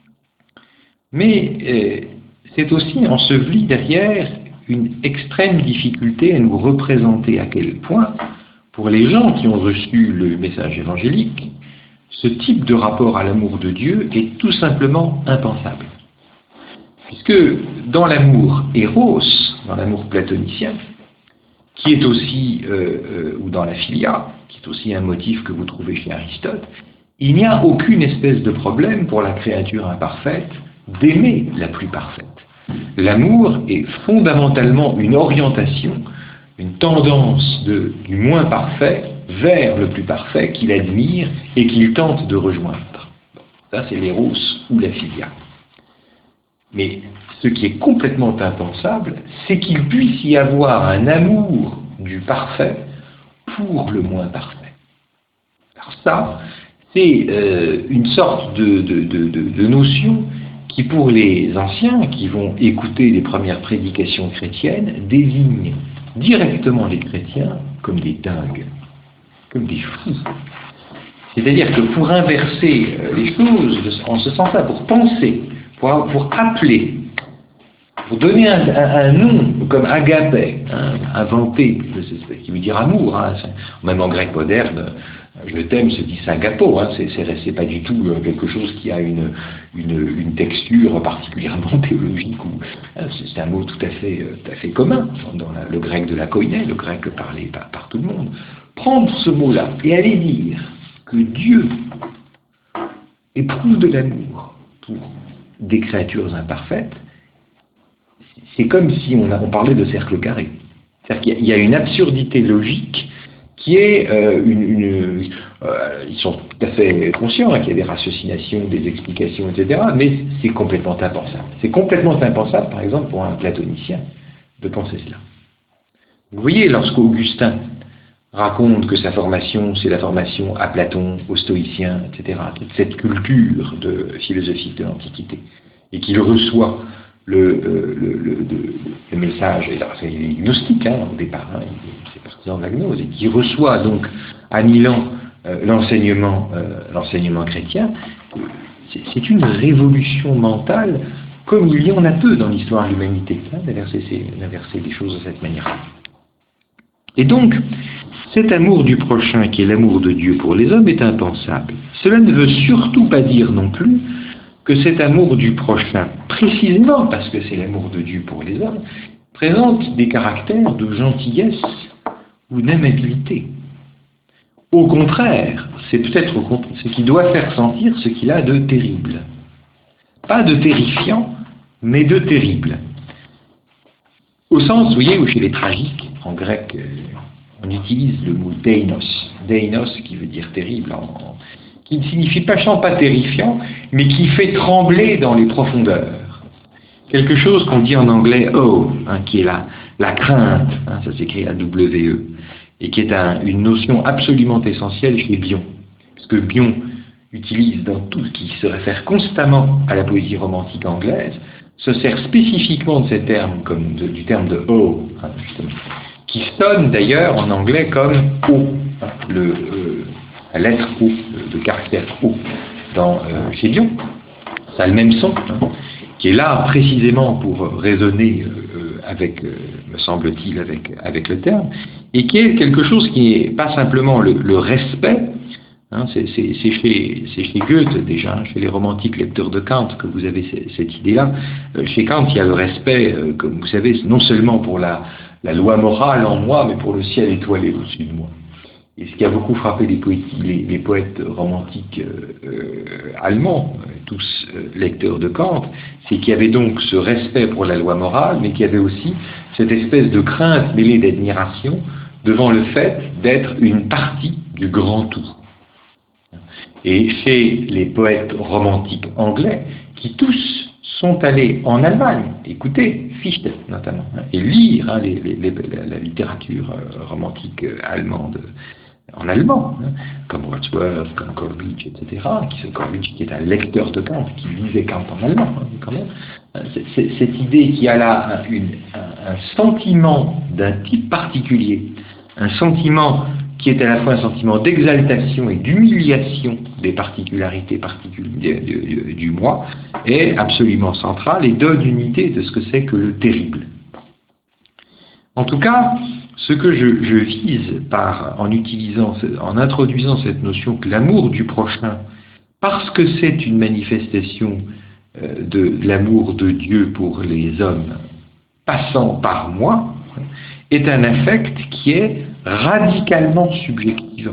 mais c'est aussi enseveli derrière une extrême difficulté à nous représenter à quel point, pour les gens qui ont reçu le message évangélique, ce type de rapport à l'amour de Dieu est tout simplement impensable. Puisque dans l'amour éros, dans l'amour platonicien, qui est aussi, ou dans la philia, qui est aussi un motif que vous trouvez chez Aristote, il n'y a aucune espèce de problème pour la créature imparfaite d'aimer la plus parfaite. L'amour est fondamentalement une orientation, une tendance du moins parfait vers le plus parfait qu'il admire et qu'il tente de rejoindre. Ça, c'est l'éros ou la philia. Mais ce qui est complètement impensable, c'est qu'il puisse y avoir un amour du parfait pour le moins parfait. Alors ça, c'est une sorte de notion qui, pour les anciens qui vont écouter les premières prédications chrétiennes, désigne directement les chrétiens comme des dingues, comme des fous. C'est-à-dire que pour inverser les choses en ce sens-là, pour penser, pour appeler, pour donner un nom comme agapé, inventé, qui veut dire amour, même en grec moderne, je t'aime se dit agapo, c'est pas du tout quelque chose qui a une texture particulièrement théologique, c'est un mot tout à fait commun dans le grec de la koiné, le grec parlé par tout le monde. Prendre ce mot-là et aller dire que Dieu éprouve de l'amour pour des créatures imparfaites, c'est comme si on parlait de cercle carré. C'est-à-dire qu'il y a une absurdité logique qui est ils sont tout à fait conscients qu'il y a des ratiocinations, des explications, etc., mais c'est complètement impensable. C'est complètement impensable, par exemple, pour un platonicien, de penser cela. Vous voyez, lorsqu'Augustin raconte que sa formation, c'est la formation à Platon, aux stoïciens, etc., toute cette culture de philosophique de l'Antiquité, et qu'il reçoit le message, il est gnostique au départ, c'est partisan de la gnose, et qui reçoit donc à Milan l'enseignement chrétien, c'est une révolution mentale comme il y en a peu dans l'histoire de l'humanité, d'inverser les choses de cette manière. Et donc, cet amour du prochain qui est l'amour de Dieu pour les hommes est impensable. Cela ne veut surtout pas dire non plus que cet amour du prochain, précisément parce que c'est l'amour de Dieu pour les hommes, présente des caractères de gentillesse ou d'amabilité. Au contraire, c'est peut-être ce qui doit faire sentir ce qu'il a de terrible. Pas de terrifiant, mais de terrible. Au sens, vous voyez, où chez les tragiques, en grec, on utilise le mot deinos. Deinos qui veut dire terrible, qui ne signifie pas terrifiant, mais qui fait trembler dans les profondeurs. Quelque chose qu'on dit en anglais awe, qui est la crainte, ça s'écrit A-W-E, et qui est une notion absolument essentielle chez Bion. Puisque Bion utilise dans tout ce qui se réfère constamment à la poésie romantique anglaise, se sert spécifiquement de ces termes, comme du terme de awe, justement, qui sonne d'ailleurs en anglais comme O, la lettre O, le caractère O, chez Bion. Ça a le même son, qui est là précisément pour résonner avec, me semble-t-il, avec le terme, et qui est quelque chose qui n'est pas simplement le respect. C'est chez Goethe déjà, chez les romantiques lecteurs de Kant que vous avez cette idée-là. Chez Kant, il y a le respect, comme vous savez, non seulement pour la loi morale en moi, mais pour le ciel étoilé au-dessus de moi. Et ce qui a beaucoup frappé les poètes romantiques allemands, tous lecteurs de Kant, c'est qu'il y avait donc ce respect pour la loi morale, mais qu'il y avait aussi cette espèce de crainte mêlée d'admiration devant le fait d'être une partie du grand tout. Et chez les poètes romantiques anglais, qui tous sont allés en Allemagne, écouter Fichte notamment, et lire la littérature romantique allemande en allemand, comme Wordsworth, comme Coleridge, etc. Coleridge qui est un lecteur de Kant, qui lisait Kant en allemand, quand même. Cette idée qui a là un sentiment d'un type particulier, un sentiment qui est à la fois un sentiment d'exaltation et d'humiliation des particularités du moi, est absolument central et donne une idée de ce que c'est que le terrible. En tout cas, ce que je vise en introduisant cette notion que l'amour du prochain, parce que c'est une manifestation de l'amour de Dieu pour les hommes passant par moi, est un affect qui est radicalement subjectivant.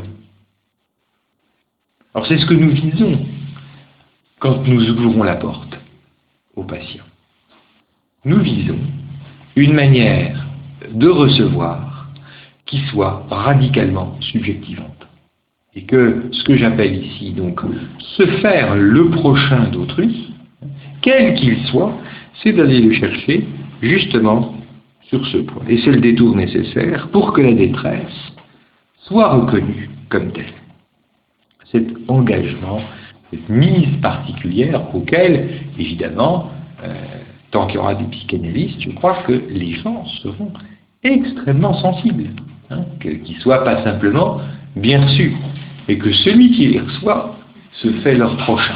Alors c'est ce que nous visons quand nous ouvrons la porte aux patients. Nous visons une manière de recevoir qui soit radicalement subjectivante. Et que ce que j'appelle ici, donc, se faire le prochain d'autrui, quel qu'il soit, c'est d'aller le chercher justement sur ce point. Et c'est le détour nécessaire pour que la détresse soit reconnue comme telle. Cet engagement, cette mise particulière auquel, évidemment, tant qu'il y aura des psychanalystes, je crois que les gens seront extrêmement sensibles, qu'ils ne soient pas simplement bien reçus, et que celui qui les reçoit se fait leur prochain.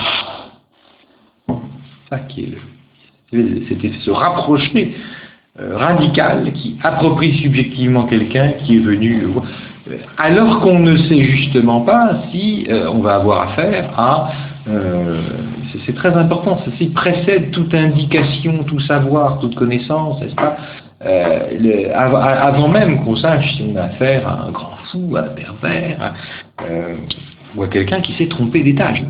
Ça qui est c'était se rapprocher radical qui approprie subjectivement quelqu'un qui est venu alors qu'on ne sait justement pas si on va avoir affaire à c'est très important, ceci précède toute indication, tout savoir, toute connaissance, n'est-ce pas, avant même qu'on sache si on a affaire à un grand fou, à un pervers, ou à quelqu'un qui s'est trompé d'étage.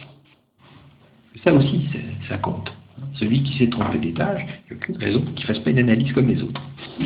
Ça aussi, ça compte. Celui qui s'est trompé d'étage, il n'y a aucune raison qu'il ne fasse pas une analyse comme les autres.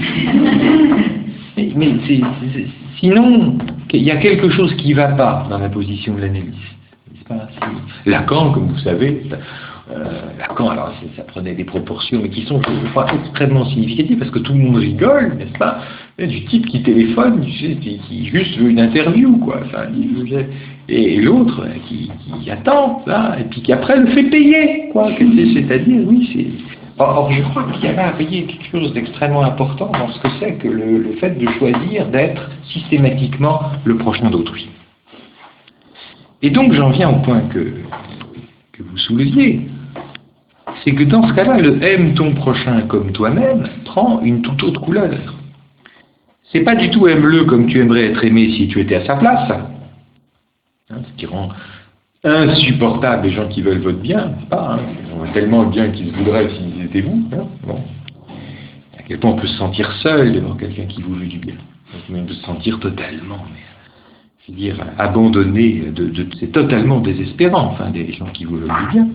Mais sinon, il y a quelque chose qui ne va pas dans la position de l'analyse. Lacan, comme vous savez, Lacan, alors ça prenait des proportions, mais qui sont, je crois, extrêmement significatives, parce que tout le monde rigole, n'est-ce pas, du type qui téléphone, qui juste veut une interview, quoi. Enfin, et l'autre qui attend, là, et puis qui après le fait payer, quoi. C'est-à-dire, oui, Or, je crois qu'il y a là, vous voyez, quelque chose d'extrêmement important dans ce que c'est que le fait de choisir d'être systématiquement le prochain d'autrui. Et donc, j'en viens au point que vous souleviez, c'est que dans ce cas-là, le « aime ton prochain comme toi-même » prend une toute autre couleur. C'est pas du tout « aime-le comme tu aimerais être aimé si tu étais à sa place », ce qui rend insupportable les gens qui veulent votre bien, n'est-ce pas, hein, ils ont tellement le bien qu'ils voudraient s'ils étaient vous. Hein, bon. À quel point on peut se sentir seul devant quelqu'un qui vous veut du bien. On peut se sentir totalement, je veux dire, abandonné, c'est totalement désespérant, enfin, des gens qui vous veulent du bien.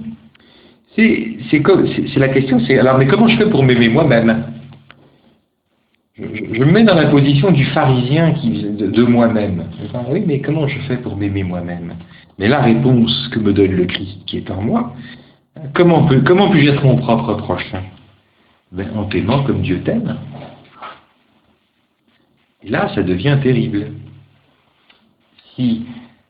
C'est la question, c'est alors, mais comment je fais pour m'aimer moi-même? Je me mets dans la position du pharisien de moi-même. Oui, mais comment je fais pour m'aimer moi-même? Mais la réponse que me donne le Christ qui est en moi, comment puis-je être mon propre prochain? En t'aimant comme Dieu t'aime. Et là, ça devient terrible. Si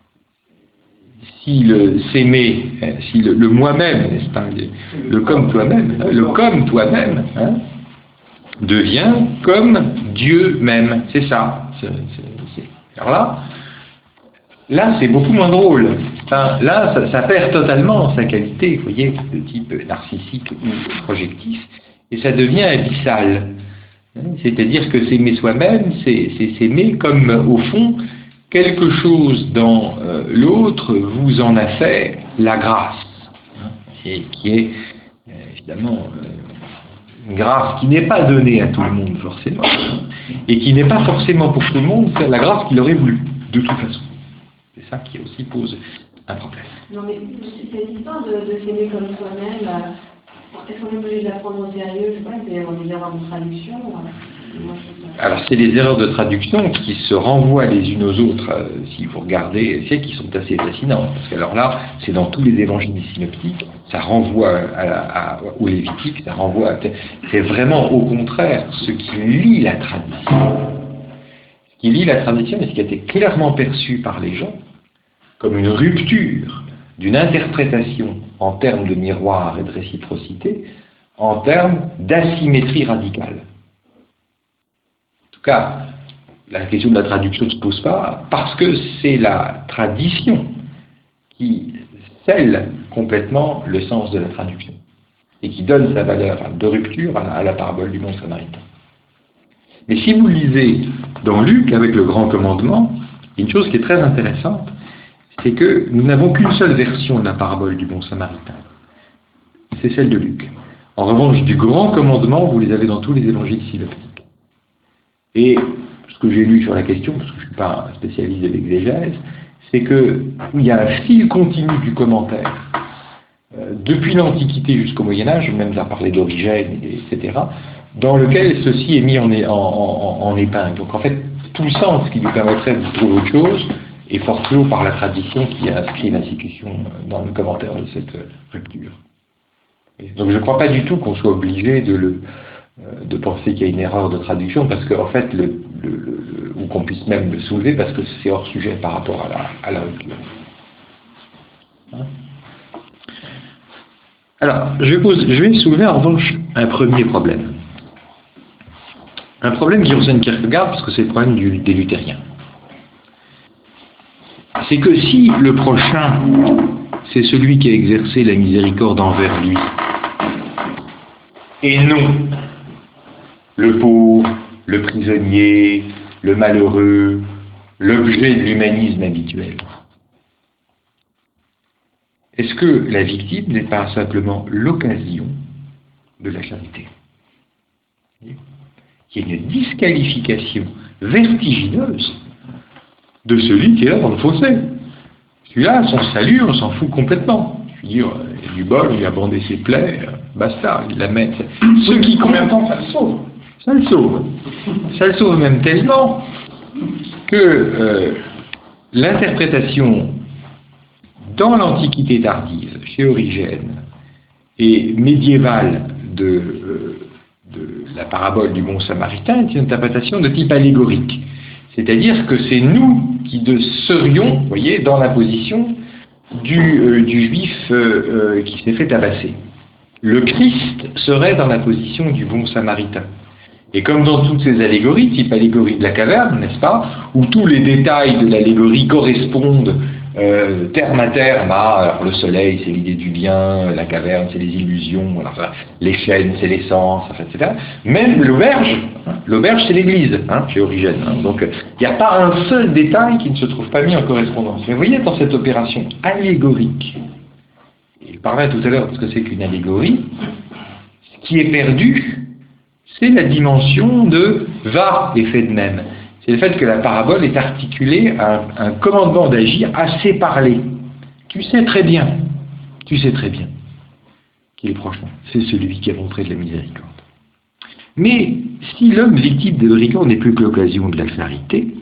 le s'aimer, si le moi-même, n'est-ce pas, le comme toi-même, hein, devient comme Dieu même. C'est ça. Alors là, c'est beaucoup moins drôle. Enfin, là, ça perd totalement sa qualité, vous voyez, de type narcissique ou projectif, et ça devient abyssal. C'est-à-dire que s'aimer soi-même, c'est s'aimer comme, au fond, quelque chose dans l'autre vous en a fait la grâce, et qui est évidemment une grâce qui n'est pas donnée à tout le monde forcément, et qui n'est pas forcément pour tout le monde la grâce qu'il aurait voulu, de toute façon. C'est ça qui aussi pose un problème. Non mais cette histoire de s'aimer comme soi-même, est-ce qu'on est obligé de la prendre au sérieux? Je sais pas, il peut y avoir des erreurs de traduction. Alors c'est les erreurs de traduction qui se renvoient les unes aux autres, si vous regardez, c'est qui sont assez fascinantes, parce que alors là, c'est dans tous les évangiles synoptiques, ça renvoie au Lévitique, ça renvoie c'est vraiment au contraire ce qui lie la tradition. Ce qui lie la tradition et ce qui a été clairement perçu par les gens comme une rupture d'une interprétation en termes de miroir et de réciprocité, en termes d'asymétrie radicale. En tout cas, la question de la traduction ne se pose pas, parce que c'est la tradition qui scelle complètement le sens de la traduction, et qui donne sa valeur de rupture à la parabole du bon samaritain. Mais si vous lisez dans Luc, avec le grand commandement, une chose qui est très intéressante, c'est que nous n'avons qu'une seule version de la parabole du bon samaritain. C'est celle de Luc. En revanche, du grand commandement, vous les avez dans tous les évangiles synoptiques. Et ce que j'ai lu sur la question, parce que je ne suis pas un spécialiste de l'exégèse, c'est qu'il y a un fil continu du commentaire, depuis l'Antiquité jusqu'au Moyen-Âge, même à parler d'Origène, etc., dans lequel ceci est mis en épingle. Donc en fait, tout le sens qui nous permettrait de trouver autre chose est fort clos par la tradition qui a inscrit l'institution dans le commentaire de cette rupture. Et donc je ne crois pas du tout qu'on soit obligé de penser qu'il y a une erreur de traduction, parce qu'en fait, ou qu'on puisse même le soulever, parce que c'est hors sujet par rapport à la rupture. Hein? Alors, je vais soulever en revanche un premier problème. Un problème qui concerne Kierkegaard, parce que c'est le problème des luthériens. C'est que si le prochain, c'est celui qui a exercé la miséricorde envers lui, et non le pauvre, le prisonnier, le malheureux, l'objet de l'humanisme habituel, est-ce que la victime n'est pas simplement l'occasion de la charité? Il y a une disqualification vertigineuse de celui qui est là dans le fossé. Celui-là, son salut, on s'en fout complètement. Je veux dire, il y a du bol, il a bandé ses plaies, basta, il la met. Ce qui, combien de temps ça le sauve? Ça le sauve. Ça le sauve même tellement que l'interprétation dans l'Antiquité tardive, chez Origène, et médiévale de la parabole du bon samaritain est une interprétation de type allégorique. C'est-à-dire que c'est nous qui serions, vous voyez, dans la position du juif qui s'est fait tabasser. le Christ serait dans la position du bon samaritain. Et comme dans toutes ces allégories, type allégorie de la caverne, n'est-ce pas, où tous les détails de l'allégorie correspondent terme à terme alors le soleil c'est l'idée du bien, la caverne c'est les illusions, enfin, les chênes c'est l'essence, etc. Même l'auberge c'est l'église, chez Origène. Donc il n'y a pas un seul détail qui ne se trouve pas mis en correspondance. Mais vous voyez, dans cette opération allégorique, et je parlais tout à l'heure de ce que c'est qu'une allégorie, ce qui est perdu, c'est la dimension de va et fait de même. C'est le fait que la parabole est articulée à un commandement d'agir assez parlé. Tu sais très bien qu'il est prochain. C'est celui qui a montré de la miséricorde. Mais si l'homme victime de brigand n'est plus que l'occasion de la charité,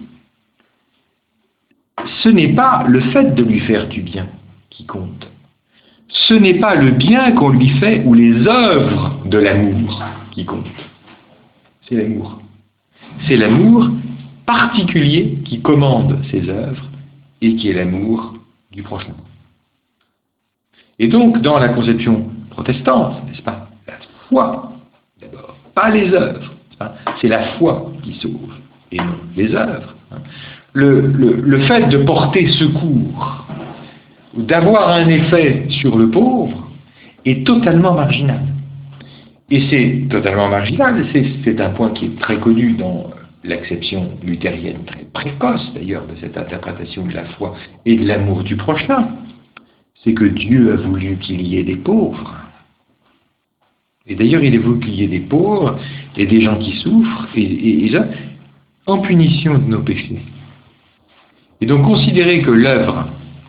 ce n'est pas le fait de lui faire du bien qui compte. Ce n'est pas le bien qu'on lui fait ou les œuvres de l'amour qui comptent. C'est l'amour. C'est l'amour particulier qui commande ses œuvres et qui est l'amour du prochain. Et donc, dans la conception protestante, n'est-ce pas, la foi, d'abord, pas les œuvres, c'est la foi qui sauve et non les œuvres. Le fait de porter secours, ou d'avoir un effet sur le pauvre, est totalement marginal. Et c'est totalement marginal, c'est un point qui est très connu dans l'acception luthérienne, très précoce d'ailleurs, de cette interprétation de la foi et de l'amour du prochain, c'est que Dieu a voulu qu'il y ait des pauvres. Et d'ailleurs, il a voulu qu'il y ait des pauvres et des gens qui souffrent, et ça, en punition de nos péchés. Et donc, considérer que l'œuvre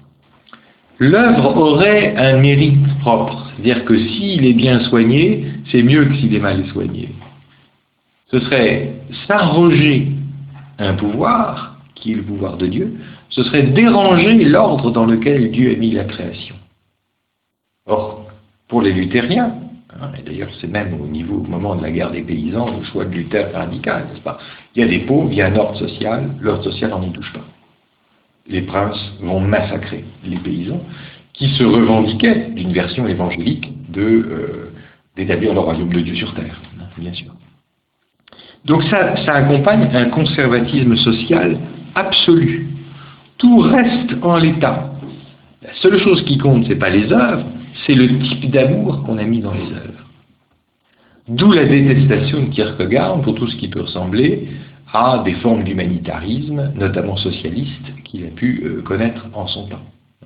aurait un mérite propre, c'est-à-dire que s'il est bien soigné, c'est mieux que s'il est mal soigné. Ce serait s'arroger un pouvoir, qui est le pouvoir de Dieu, ce serait déranger l'ordre dans lequel Dieu a mis la création. Or, pour les luthériens, et d'ailleurs c'est même au moment de la guerre des paysans, le choix de Luther radical, n'est-ce pas? Il y a des pauvres, il y a un ordre social, l'ordre social on n'y touche pas. Les princes vont massacrer les paysans qui se revendiquaient d'une version évangélique d'établir le royaume de Dieu sur terre, bien sûr. Donc ça accompagne un conservatisme social absolu. Tout reste en l'état. La seule chose qui compte, c'est pas les œuvres, c'est le type d'amour qu'on a mis dans les œuvres. D'où la détestation de Kierkegaard pour tout ce qui peut ressembler à des formes d'humanitarisme, notamment socialiste, qu'il a pu connaître en son temps.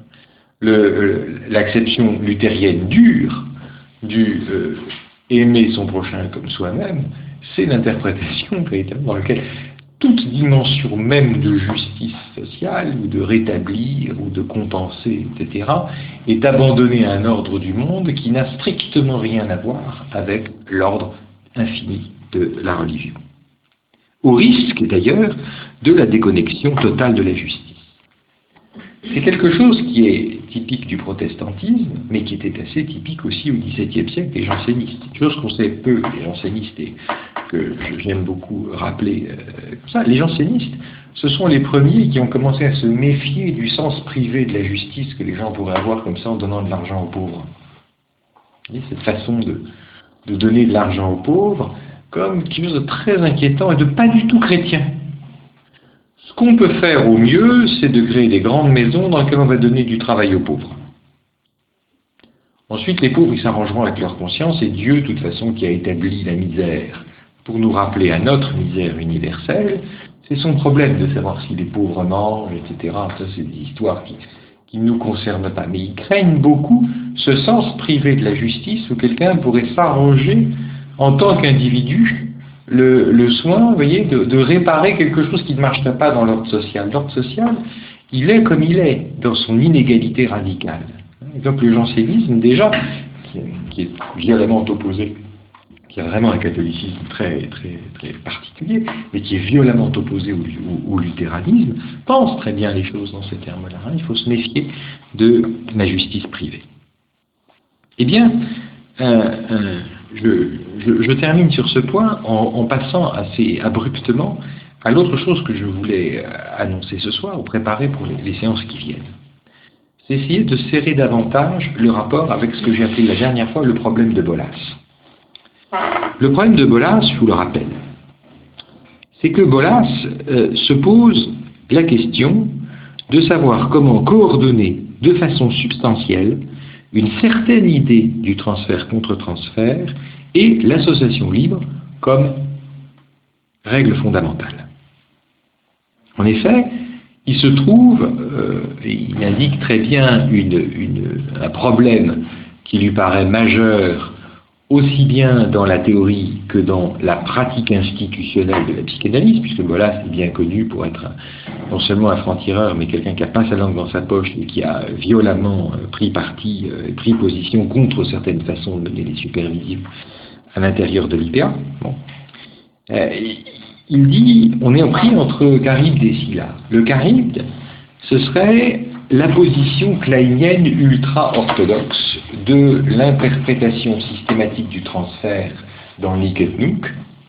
L'acception luthérienne dure du aimer son prochain comme soi-même, c'est l'interprétation véritablement dans laquelle toute dimension même de justice sociale, ou de rétablir, ou de compenser, etc., est abandonnée à un ordre du monde qui n'a strictement rien à voir avec l'ordre infini de la religion. Au risque d'ailleurs de la déconnexion totale de la justice. C'est quelque chose qui est typique du protestantisme, mais qui était assez typique aussi au XVIIe siècle des jansénistes. Une chose qu'on sait peu des jansénistes et que j'aime beaucoup rappeler comme ça, les jansénistes, ce sont les premiers qui ont commencé à se méfier du sens privé de la justice que les gens pourraient avoir comme ça en donnant de l'argent aux pauvres. Vous voyez, cette façon de donner de l'argent aux pauvres comme quelque chose de très inquiétant et de pas du tout chrétien. Ce qu'on peut faire au mieux, c'est de créer des grandes maisons dans lesquelles on va donner du travail aux pauvres. Ensuite, les pauvres, ils s'arrangeront avec leur conscience, et Dieu, de toute façon, qui a établi la misère pour nous rappeler à notre misère universelle, c'est son problème de savoir si les pauvres mangent, etc. Ça, c'est des histoires qui ne nous concernent pas. Mais ils craignent beaucoup ce sens privé de la justice où quelqu'un pourrait s'arroger en tant qu'individu le soin, vous voyez, de réparer quelque chose qui ne marcherait pas dans l'ordre social. L'ordre social, il est comme il est, dans son inégalité radicale. Donc le jansénisme, déjà, qui est violemment opposé, qui a vraiment un catholicisme très, très, très particulier, mais qui est violemment opposé au luthéranisme, pense très bien les choses dans ces termes-là. Il faut se méfier de la justice privée. Eh bien, je termine sur ce point en passant assez abruptement à l'autre chose que je voulais annoncer ce soir ou préparer pour les séances qui viennent. c'est essayer de serrer davantage le rapport avec ce que j'ai appelé la dernière fois le problème de Bolas. Le problème de Bolas, je vous le rappelle, c'est que Bolas se pose la question de savoir comment coordonner de façon substantielle une certaine idée du transfert contre transfert et l'association libre comme règle fondamentale. En effet, il se trouve, il indique très bien un problème qui lui paraît majeur aussi bien dans la théorie que dans la pratique institutionnelle de la psychanalyse, puisque Bolas est bien connu pour être non seulement un franc-tireur, mais quelqu'un qui n'a pas sa langue dans sa poche et qui a violemment pris parti, pris position contre certaines façons de mener les supervisions à l'intérieur de l'IPA. Bon. Il dit, on est pris entre Charybde et Scylla. Le Charybde, ce serait la position kleinienne ultra-orthodoxe de l'interprétation systématique du transfert dans l'Ick et Nunc,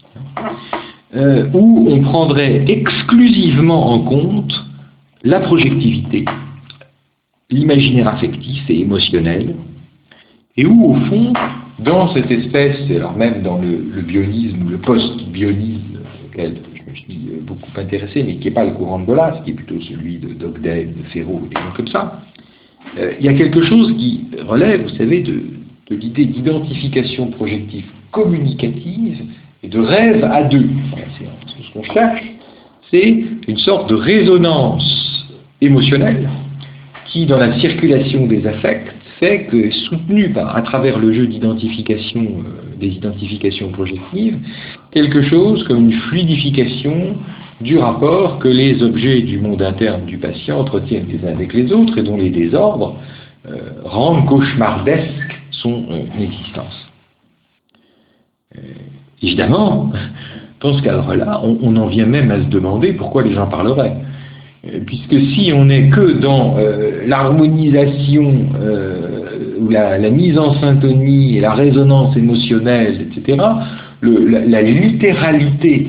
où on prendrait exclusivement en compte la projectivité, l'imaginaire affectif et émotionnel, et où, au fond, dans cette espèce, alors même dans le bionisme, le post-bionisme, auquel je me suis beaucoup intéressé, mais qui n'est pas le courant de Bolas, qui est plutôt celui d'Ogden, de Ferro, des gens comme ça, il y a quelque chose qui relève, vous savez, de l'idée d'identification projective communicative et de rêve à deux. Ce qu'on cherche, c'est une sorte de résonance émotionnelle qui, dans la circulation des affects, fait que, soutenu à travers le jeu d'identification, des identifications projectives, quelque chose comme une fluidification du rapport que les objets du monde interne du patient entretiennent les uns avec les autres et dont les désordres rendent cauchemardesque son existence. Évidemment, dans ce cadre-là, on en vient même à se demander pourquoi les gens parleraient. Puisque si on n'est que dans l'harmonisation ou la mise en syntonie et la résonance émotionnelle, etc., la littéralité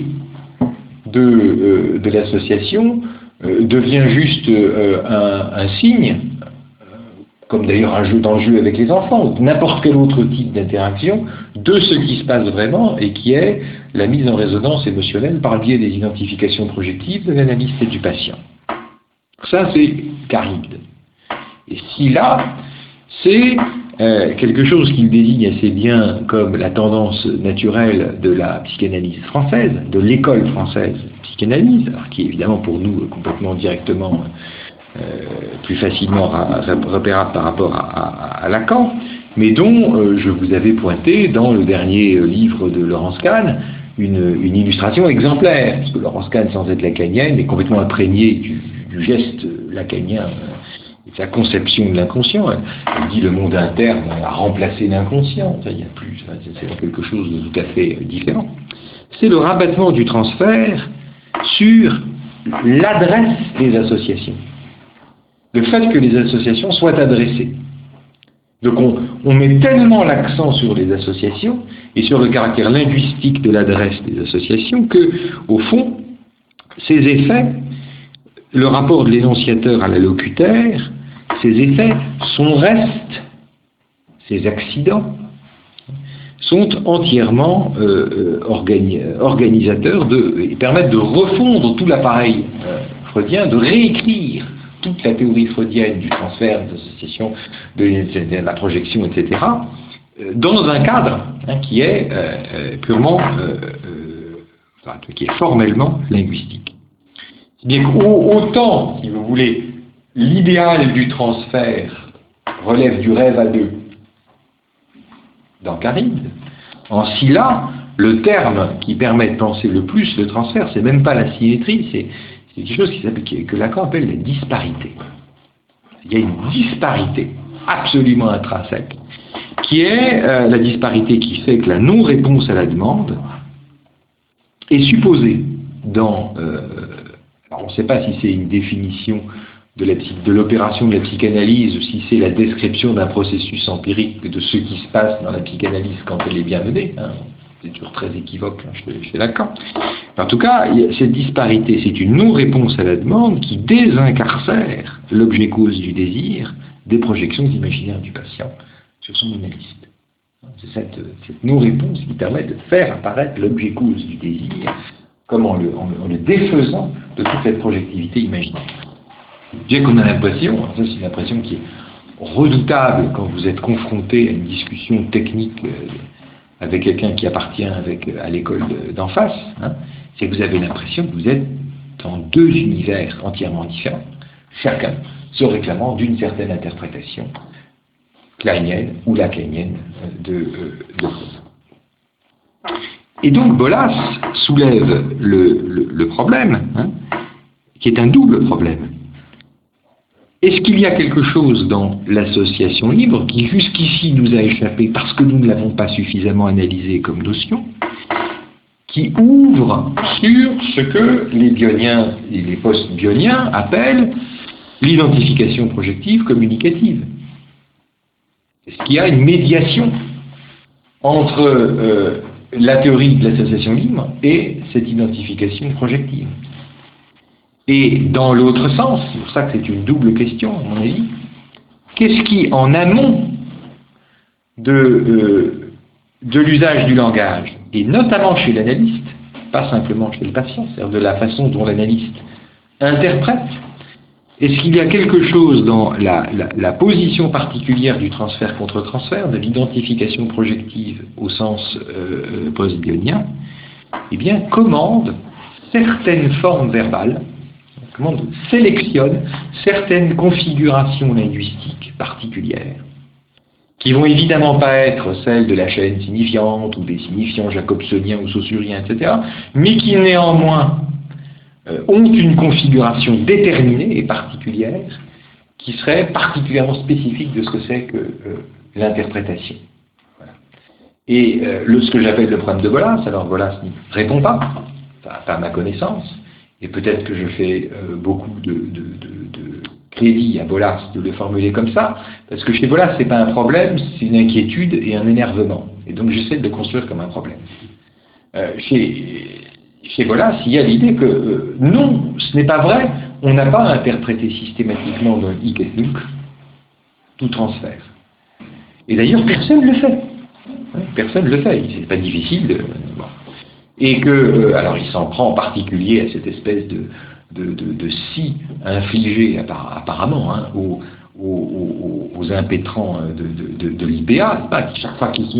de l'association devient juste un signe, comme d'ailleurs dans le jeu avec les enfants, ou n'importe quel autre type d'interaction, de ce qui se passe vraiment et qui est la mise en résonance émotionnelle par le biais des identifications projectives de l'analyste et du patient. Ça, c'est Charybde. Et Scylla, c'est quelque chose qu'il désigne assez bien comme la tendance naturelle de la psychanalyse française, de l'école française de psychanalyse, alors qui est évidemment pour nous complètement directement plus facilement repérable par rapport à Lacan, mais dont je vous avais pointé dans le dernier livre de Laurence Kahn une illustration exemplaire, puisque Laurence Kahn, sans être lacanienne, est complètement imprégnée du geste lacanien et de sa conception de l'inconscient. Elle dit le monde interne a remplacé l'inconscient, il y a plus, c'est quelque chose de tout à fait différent. C'est le rabattement du transfert sur l'adresse des associations. Le fait que les associations soient adressées. Donc on met tellement l'accent sur les associations et sur le caractère linguistique de l'adresse des associations que, au fond, ces effets, le rapport de l'énonciateur à la locutaire, ces effets, son reste, ces accidents, sont entièrement organisateurs et permettent de refondre tout l'appareil freudien, de réécrire toute la théorie freudienne du transfert, des associations, de la projection, etc., dans un cadre qui est purement, qui est formellement linguistique. C'est bien qu'autant, si vous voulez, l'idéal du transfert relève du rêve à deux dans Charybde, en Scylla, le terme qui permet de penser le plus le transfert, c'est même pas la symétrie, c'est quelque chose que Lacan appelle la disparité. Il y a une disparité absolument intrinsèque, qui est la disparité qui fait que la non-réponse à la demande est supposée dans... alors on ne sait pas si c'est une définition de l'opération de la psychanalyse ou si c'est la description d'un processus empirique de ce qui se passe dans la psychanalyse quand elle est bien menée. C'est toujours très équivoque chez Lacan. En tout cas, cette disparité, c'est une non-réponse à la demande qui désincarcère l'objet-cause du désir des projections imaginaires du patient sur son analyste. C'est cette non-réponse qui permet de faire apparaître l'objet cause du désir comme en le défaisant de toute cette projectivité imaginaire. Bien qu'on a l'impression, ça c'est une impression qui est redoutable quand vous êtes confronté à une discussion technique avec quelqu'un qui appartient à l'école d'en face, c'est que vous avez l'impression que vous êtes dans deux univers entièrement différents, chacun se réclamant d'une certaine interprétation kleinienne ou lacanienne de Et donc Bolas soulève le problème, qui est un double problème. Est-ce qu'il y a quelque chose dans l'association libre qui jusqu'ici nous a échappé parce que nous ne l'avons pas suffisamment analysé comme notion, qui ouvre sur ce que les bioniens et les post-bioniens appellent l'identification projective communicative? Est-ce qu'il y a une médiation entre la théorie de l'association libre et cette identification projective? Et dans l'autre sens, c'est pour ça que c'est une double question, à mon avis, qu'est-ce qui, en amont de l'usage du langage, et notamment chez l'analyste, pas simplement chez le patient, c'est-à-dire de la façon dont l'analyste interprète, est-ce qu'il y a quelque chose dans la position particulière du transfert contre transfert, de l'identification projective au sens post-bionien, eh bien, commande certaines formes verbales, sélectionne certaines configurations linguistiques particulières, qui vont évidemment pas être celles de la chaîne signifiante ou des signifiants jacobsoniens ou saussuriens, etc., mais qui néanmoins ont une configuration déterminée et particulière qui serait particulièrement spécifique de ce que c'est que l'interprétation. Voilà. Et ce que j'appelle le problème de Bolas, alors Bolas n'y répond pas, à ma connaissance, et peut-être que je fais beaucoup de crédit à Bolas de le formuler comme ça, parce que chez Bolas, c'est pas un problème, c'est une inquiétude et un énervement. Et donc j'essaie de le construire comme un problème. Chez Bolas, il y a l'idée que non, ce n'est pas vrai, on n'a pas interprété systématiquement dans hic et nunc tout transfert. Et d'ailleurs, personne ne le fait. Personne ne le fait, c'est pas difficile de... Bon. Et que, alors il s'en prend en particulier à cette espèce de scie infligée apparemment aux impétrants de l'IPA, qui chaque fois qu'ils sont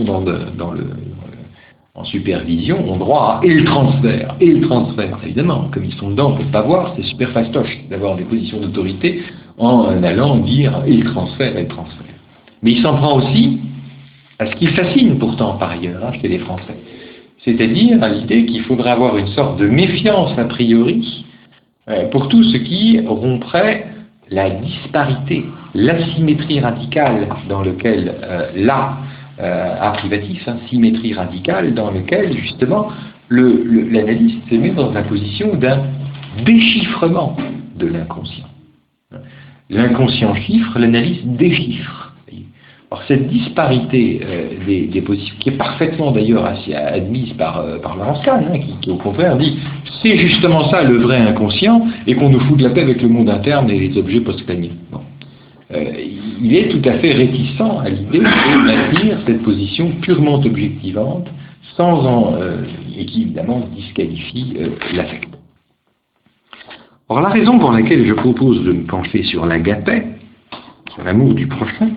en supervision ont droit à et le transfert, évidemment, comme ils sont dedans, on ne peut pas voir, c'est super fastoche d'avoir des positions d'autorité en allant dire et le transfert. Mais il s'en prend aussi à ce qui fascine pourtant par ailleurs chez les Français. C'est-à-dire à l'idée qu'il faudrait avoir une sorte de méfiance a priori pour tout ce qui romprait la disparité, l'asymétrie radicale dans lequel a privatif, symétrie radicale dans lequel justement l'analyste se met dans la position d'un déchiffrement de l'inconscient. L'inconscient chiffre, l'analyste déchiffre. Alors cette disparité des positions, qui est parfaitement d'ailleurs admise par Laurence Kahn, qui au contraire dit c'est justement ça le vrai inconscient et qu'on nous fout de la paix avec le monde interne et les objets post-claniens. Bon. Il est tout à fait réticent à l'idée de maintenir cette position purement objectivante et qui évidemment disqualifie l'affect. Or la raison pour laquelle je propose de me pencher sur l'agapé, sur l'amour du prochain,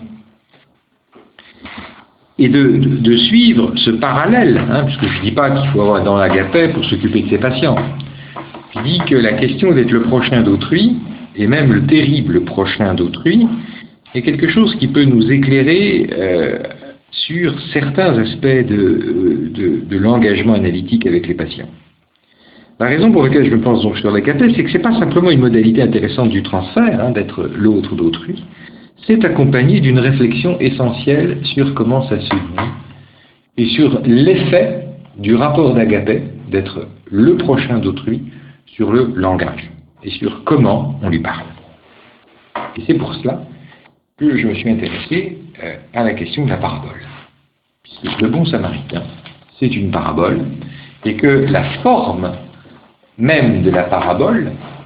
et de suivre ce parallèle, puisque je ne dis pas qu'il faut avoir dans l'agapé pour s'occuper de ses patients. Je dis que la question d'être le prochain d'autrui, et même le terrible prochain d'autrui, est quelque chose qui peut nous éclairer sur certains aspects de l'engagement analytique avec les patients. La raison pour laquelle je me pense donc sur l'agapé, c'est que ce n'est pas simplement une modalité intéressante du transfert, d'être l'autre d'autrui, c'est accompagné d'une réflexion essentielle sur comment ça se vit et sur l'effet du rapport d'agapé, d'être le prochain d'autrui, sur le langage et sur comment on lui parle. Et c'est pour cela que je me suis intéressé à la question de la parabole. Puisque le bon samaritain, c'est une parabole, et que la forme même de la parabole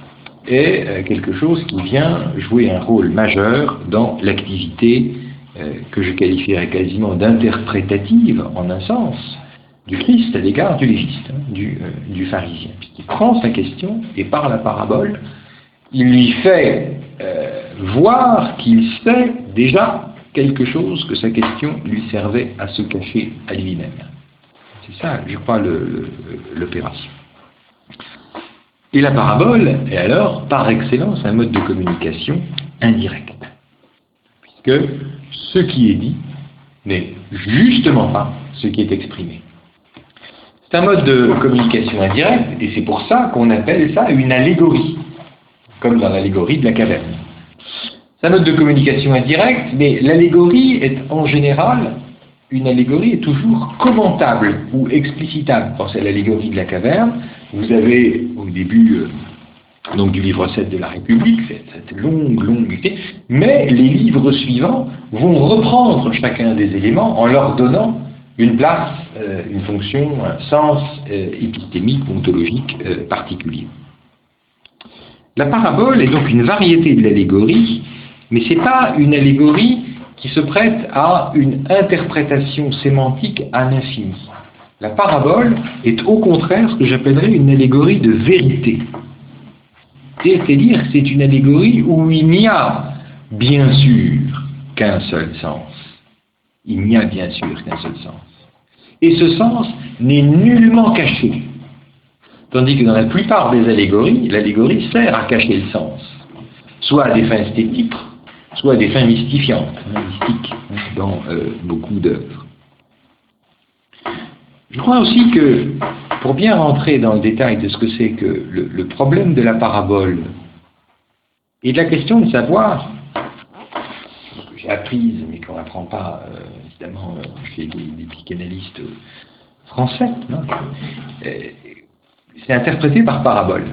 est quelque chose qui vient jouer un rôle majeur dans l'activité que je qualifierais quasiment d'interprétative, en un sens, du Christ à l'égard du léviste, du pharisien, puisqu'il prend sa question et par la parabole, il lui fait voir qu'il sait déjà quelque chose que sa question lui servait à se cacher à lui-même. C'est ça, je crois, l'opération. Et la parabole est alors, par excellence, un mode de communication indirect, puisque ce qui est dit n'est justement pas ce qui est exprimé. C'est un mode de communication indirect, et c'est pour ça qu'on appelle ça une allégorie, comme dans l'allégorie de la caverne. C'est un mode de communication indirect, mais l'allégorie est en général, une allégorie est toujours commentable ou explicitable. Pensez à l'allégorie de la caverne, vous avez au début donc du livre 7 de la République, cette longue, mais les livres suivants vont reprendre chacun des éléments en leur donnant une place, une fonction, un sens épistémique, ontologique particulier. La parabole est donc une variété de l'allégorie, mais ce n'est pas une allégorie qui se prête à une interprétation sémantique à l'infini. La parabole est au contraire ce que j'appellerais une allégorie de vérité. C'est-à-dire que c'est une allégorie où il n'y a bien sûr qu'un seul sens. Il n'y a bien sûr qu'un seul sens. Et ce sens n'est nullement caché. Tandis que dans la plupart des allégories, l'allégorie sert à cacher le sens. Soit à des fins esthétiques, soit à des fins mystifiantes, mystiques, dans beaucoup d'œuvres. Je crois aussi que, pour bien rentrer dans le détail de ce que c'est que le problème de la parabole et de la question de savoir, que j'ai apprise, mais qu'on n'apprend pas, évidemment, chez des psychanalystes français, c'est interprété par parabole.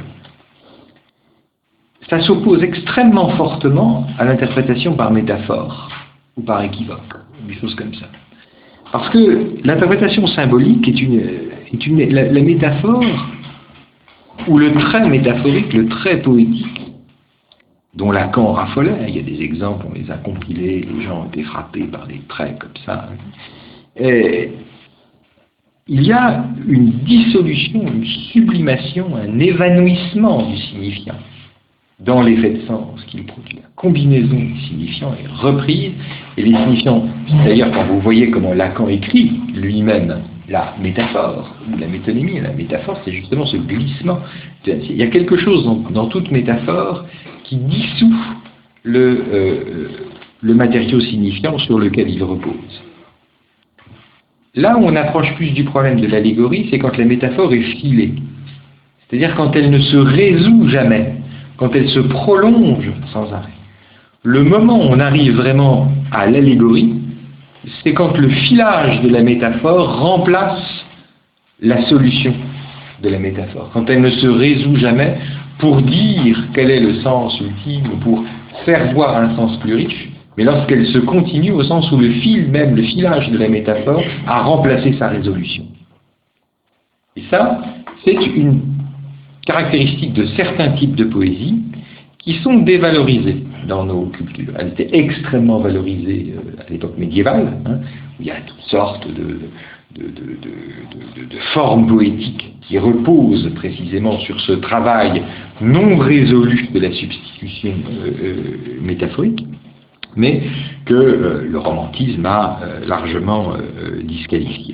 Ça s'oppose extrêmement fortement à l'interprétation par métaphore ou par équivoque, des choses comme ça. Parce que l'interprétation symbolique est la métaphore ou le trait métaphorique, le trait poétique, dont Lacan raffolait. Il y a des exemples, on les a compilés, les gens ont été frappés par des traits comme ça. Et il y a une dissolution, une sublimation, un évanouissement du signifiant dans l'effet de sens qu'il produit. La combinaison du signifiant est reprise, et les signifiants, d'ailleurs quand vous voyez comment Lacan écrit lui-même la métaphore, ou la métonymie, la métaphore c'est justement ce glissement. Il y a quelque chose dans toute métaphore qui dissout le matériau signifiant sur lequel il repose. Là où on approche plus du problème de l'allégorie, c'est quand la métaphore est filée. C'est-à-dire quand elle ne se résout jamais, quand elle se prolonge sans arrêt. Le moment où on arrive vraiment à l'allégorie, c'est quand le filage de la métaphore remplace la solution de la métaphore. Quand elle ne se résout jamais pour dire quel est le sens ultime, pour faire voir un sens plus riche, mais lorsqu'elle se continue au sens où le fil même, le filage de la métaphore, a remplacé sa résolution. Et ça, c'est une caractéristique de certains types de poésie qui sont dévalorisées dans nos cultures. Elles étaient extrêmement valorisées à l'époque médiévale, où il y a toutes sortes de formes poétiques qui reposent précisément sur ce travail non résolu de la substitution métaphorique, mais que le romantisme a largement disqualifié.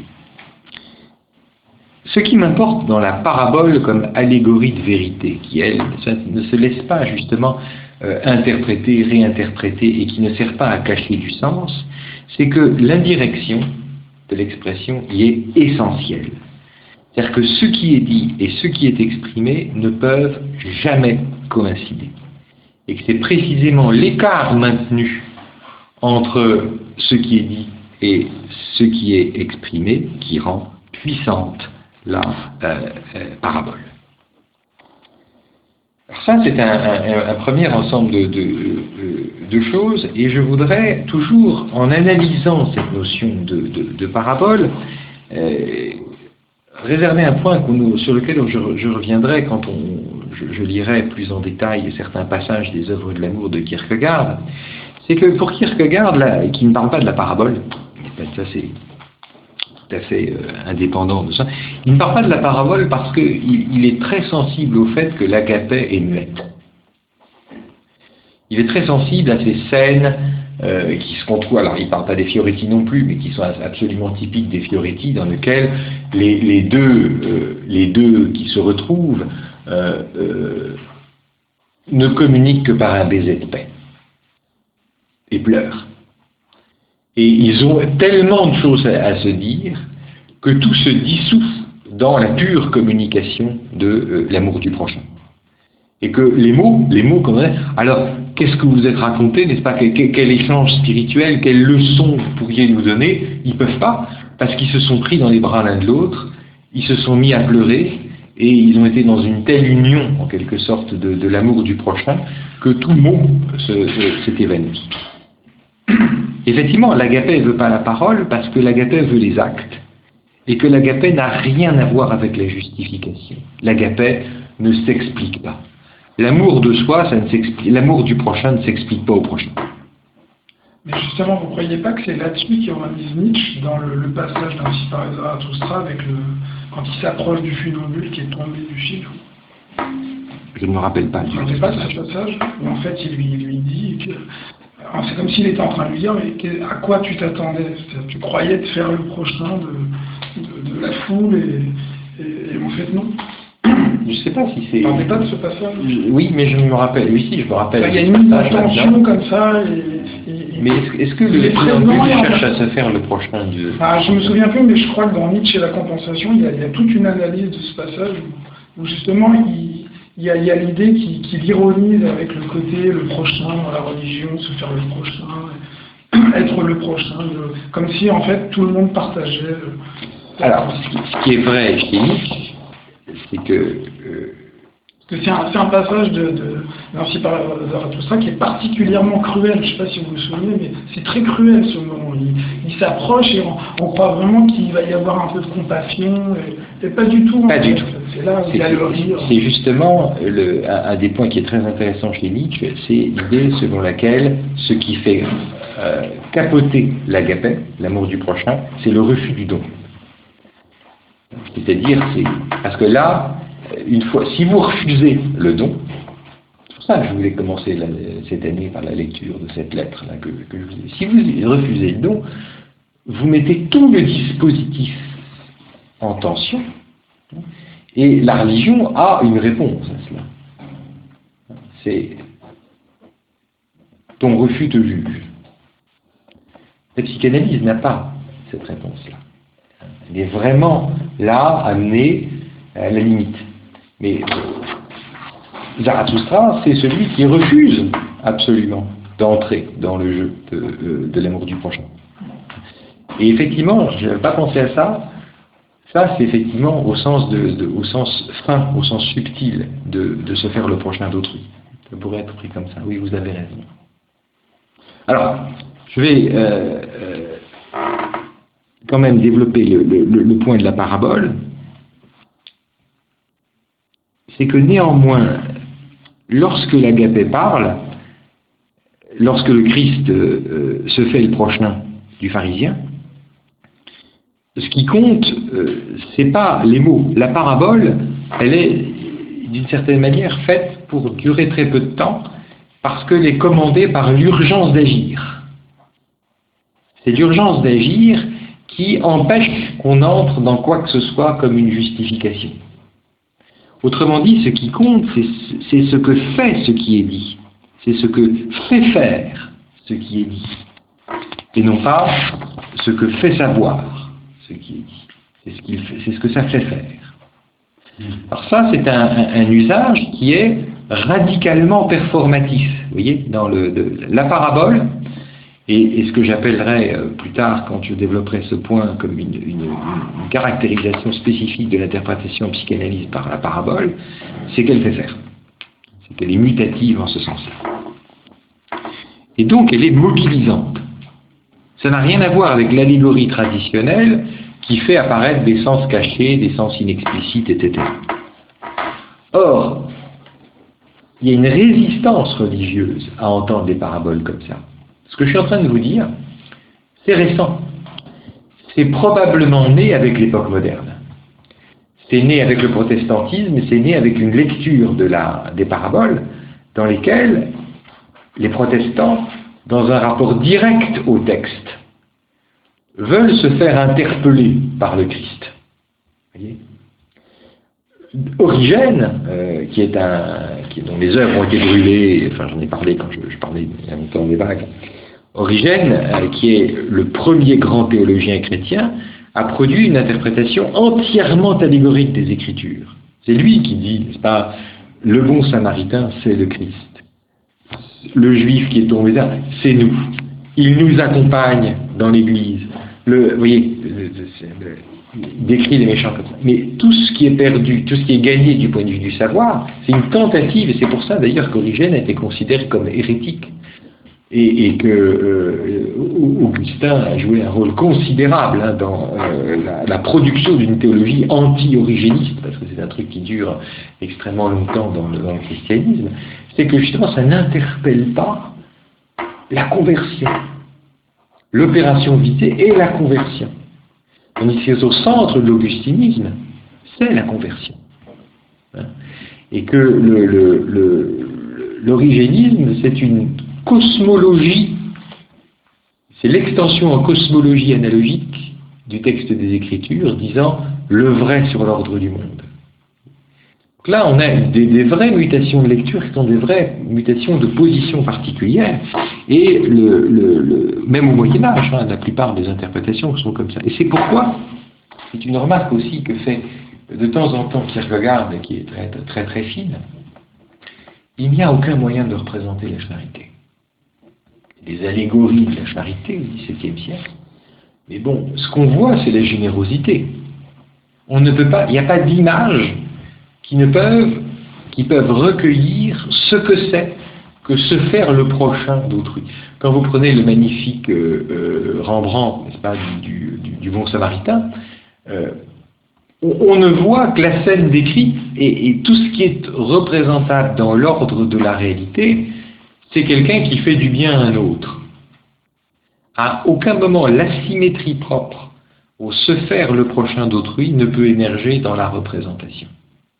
Ce qui m'importe dans la parabole comme allégorie de vérité, qui elle ne se laisse pas justement interpréter, réinterpréter et qui ne sert pas à cacher du sens, c'est que l'indirection de l'expression y est essentielle. C'est-à-dire que ce qui est dit et ce qui est exprimé ne peuvent jamais coïncider. Et que c'est précisément l'écart maintenu entre ce qui est dit et ce qui est exprimé qui rend puissante la parabole. Alors ça, c'est un premier ensemble de choses, et je voudrais toujours, en analysant cette notion de parabole, réserver un point sur lequel je reviendrai quand je lirai plus en détail certains passages des œuvres de l'amour de Kierkegaard, c'est que pour Kierkegaard, là, qui ne parle pas de la parabole, ça c'est tout à fait indépendant de ça, il ne parle pas de la parabole parce qu'il est très sensible au fait que l'agapé est muette. Il est très sensible à ces scènes qui se retrouvent, alors il ne parle pas des Fioretti non plus, mais qui sont absolument typiques des Fioretti, dans lesquels les deux qui se retrouvent ne communiquent que par un baiser de paix et pleurent. Et ils ont tellement de choses à se dire que tout se dissout dans la pure communication de l'amour du prochain. Et que les mots comme ça, alors qu'est-ce que vous êtes raconté, n'est-ce pas, quel échange spirituel, quelle leçon vous pourriez nous donner? Ils ne peuvent pas, parce qu'ils se sont pris dans les bras l'un de l'autre, ils se sont mis à pleurer, et ils ont été dans une telle union, en quelque sorte, de l'amour du prochain, que tout mot s'est évanoui. Effectivement, l'agapé ne veut pas la parole, parce que l'agapé veut les actes, et que l'agapé n'a rien à voir avec la justification. L'agapé ne s'explique pas. L'amour de soi, l'amour du prochain ne s'explique pas au prochain. Mais justement, vous ne croyez pas que c'est là-dessus qu'il remise Nietzsche dans le passage d'Ainsi parlait Zarathustra avec quand il s'approche du funambule qui est tombé du fil? Je ne me rappelle pas. Vous ne savez pas ce passage où en fait il lui dit que c'est comme s'il était en train de lui dire mais à quoi tu t'attendais? Tu croyais te faire le prochain de la foule et en fait non. Je ne sais pas si c'est... Vous ne parlez pas de ce passage? Oui, mais je me rappelle. Oui, si, je me rappelle. Il y a une tension comme ça. Mais est-ce que le funambule cherche à se faire le prochain Dieu? Je me souviens plus, mais je crois que dans Nietzsche et la compensation, il y a toute une analyse de ce passage où justement il y a l'idée qu'il ironise avec le côté le prochain dans la religion, se faire le prochain, être le prochain, comme si en fait tout le monde partageait. Alors, ce qui est vrai chez Nietzsche, c'est que... c'est un passage d'Ainsi parlait Zarathustra qui est particulièrement cruel. Je ne sais pas si vous vous souvenez, mais c'est très cruel ce moment. Il s'approche et on croit vraiment qu'il va y avoir un peu de compassion. Et pas du tout. Pas du tout. C'est là où il y a le rire. C'est justement un des points qui est très intéressant chez Nietzsche, c'est l'idée selon laquelle ce qui fait capoter l'agapé, l'amour du prochain, c'est le refus du don. C'est-à-dire, parce que là, une fois, si vous refusez le don, c'est pour ça que je voulais commencer cette année par la lecture de cette lettre là que je vous ai. Si vous refusez le don, vous mettez tout le dispositif en tension, et la religion a une réponse à cela. C'est ton refus te juge. La psychanalyse n'a pas cette réponse-là. Elle est vraiment là, amenée à la limite. Mais Zarathustra, c'est celui qui refuse absolument d'entrer dans le jeu de l'amour du prochain. Et effectivement, je n'avais pas pensé à ça. Ça, c'est effectivement au sens fin, au sens subtil de se faire le prochain d'autrui. Ça pourrait être pris comme ça. Oui, vous avez raison. Alors, je vais quand même développer le point de la parabole. C'est que néanmoins, lorsque l'agapé parle, lorsque le Christ se fait le prochain du pharisien, ce qui compte, c'est pas les mots. La parabole, elle est d'une certaine manière faite pour durer très peu de temps, parce qu'elle est commandée par l'urgence d'agir. C'est l'urgence d'agir qui empêche qu'on entre dans quoi que ce soit comme une justification. Autrement dit, ce qui compte, c'est ce que fait ce qui est dit. C'est ce que fait faire ce qui est dit. Et non pas ce que fait savoir ce qui est dit. C'est ce que ça fait faire. Alors ça, c'est un usage qui est radicalement performatif. Vous voyez, dans la parabole, et ce que j'appellerai plus tard, quand je développerai ce point, comme une caractérisation spécifique de l'interprétation en psychanalyse par la parabole, c'est qu'elle fait faire. C'est qu'elle est mutative en ce sens-là. Et donc, elle est mobilisante. Ça n'a rien à voir avec l'allégorie traditionnelle qui fait apparaître des sens cachés, des sens inexplicites, etc. Or, il y a une résistance religieuse à entendre des paraboles comme ça. Ce que je suis en train de vous dire, c'est récent. C'est probablement né avec l'époque moderne. C'est né avec le protestantisme, c'est né avec une lecture des paraboles dans lesquelles les protestants, dans un rapport direct au texte, veulent se faire interpeller par le Christ. Voyez ? Origène, dont les œuvres ont été brûlées, enfin j'en ai parlé quand je parlais il y a longtemps des vagues, Origène, qui est le premier grand théologien chrétien, a produit une interprétation entièrement allégorique des Écritures. C'est lui qui dit, n'est-ce pas, le bon samaritain, c'est le Christ. Le juif qui est tombé là, c'est nous. Il nous accompagne dans l'Église. Vous voyez, il décrit les méchants comme ça. Mais tout ce qui est perdu, tout ce qui est gagné du point de vue du savoir, c'est une tentative, et c'est pour ça d'ailleurs qu'Origène a été considéré comme hérétique. Et que Augustin a joué un rôle considérable dans la production d'une théologie anti-origéniste, parce que c'est un truc qui dure extrêmement longtemps dans le christianisme, c'est que justement ça n'interpelle pas la conversion. L'opération visée est la conversion. Tandis que au centre de l'augustinisme, c'est la conversion. Et que l'origénisme, c'est une cosmologie, c'est l'extension en cosmologie analogique du texte des Écritures disant le vrai sur l'ordre du monde. Donc là, on a des vraies mutations de lecture qui sont des vraies mutations de position particulière, et même au Moyen-Âge, la plupart des interprétations sont comme ça. Et c'est pourquoi, c'est une remarque aussi que fait de temps en temps Kierkegaard, qui est très, très, très fine, il n'y a aucun moyen de représenter la charité. Des allégories de la charité au XVIIe siècle. Mais bon, ce qu'on voit, c'est la générosité. On ne peut pas, il n'y a pas d'images qui peuvent recueillir ce que c'est que se faire le prochain d'autrui. Quand vous prenez le magnifique Rembrandt, n'est-ce pas, du bon samaritain, on ne voit que la scène décrite et tout ce qui est représentable dans l'ordre de la réalité, c'est quelqu'un qui fait du bien à un autre. À aucun moment, l'asymétrie propre au se faire le prochain d'autrui ne peut émerger dans la représentation.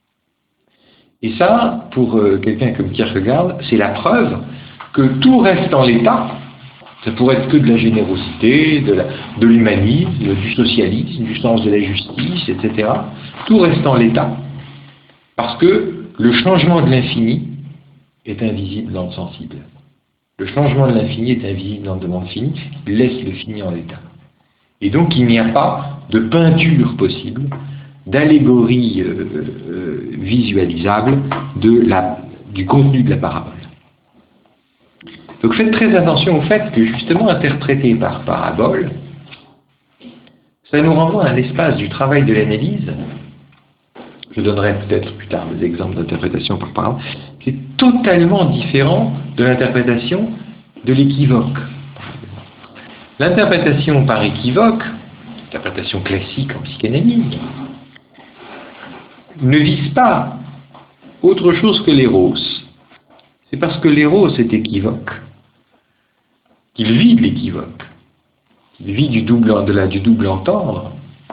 Et ça, pour quelqu'un comme Kierkegaard, c'est la preuve que tout reste en l'état. Ça pourrait être que de la générosité, de l'humanisme, du socialisme, du sens de la justice, etc. Tout reste en l'état, parce que le changement de l'infini est invisible dans le sensible. Le changement de l'infini est invisible dans le monde fini, il laisse le fini en l'état. Et donc il n'y a pas de peinture possible, d'allégorie visualisable du contenu de la parabole. Donc faites très attention au fait que justement interpréter par parabole, ça nous renvoie à l'espace du travail de l'analyse. Je donnerai peut-être plus tard des exemples d'interprétation par parabole. C'est totalement différent de l'interprétation de l'équivoque. L'interprétation par équivoque, l'interprétation classique en psychanalyse, ne vise pas autre chose que l'éros. C'est parce que l'éros est équivoque qu'il vit de l'équivoque, qu'il vit du double entendre,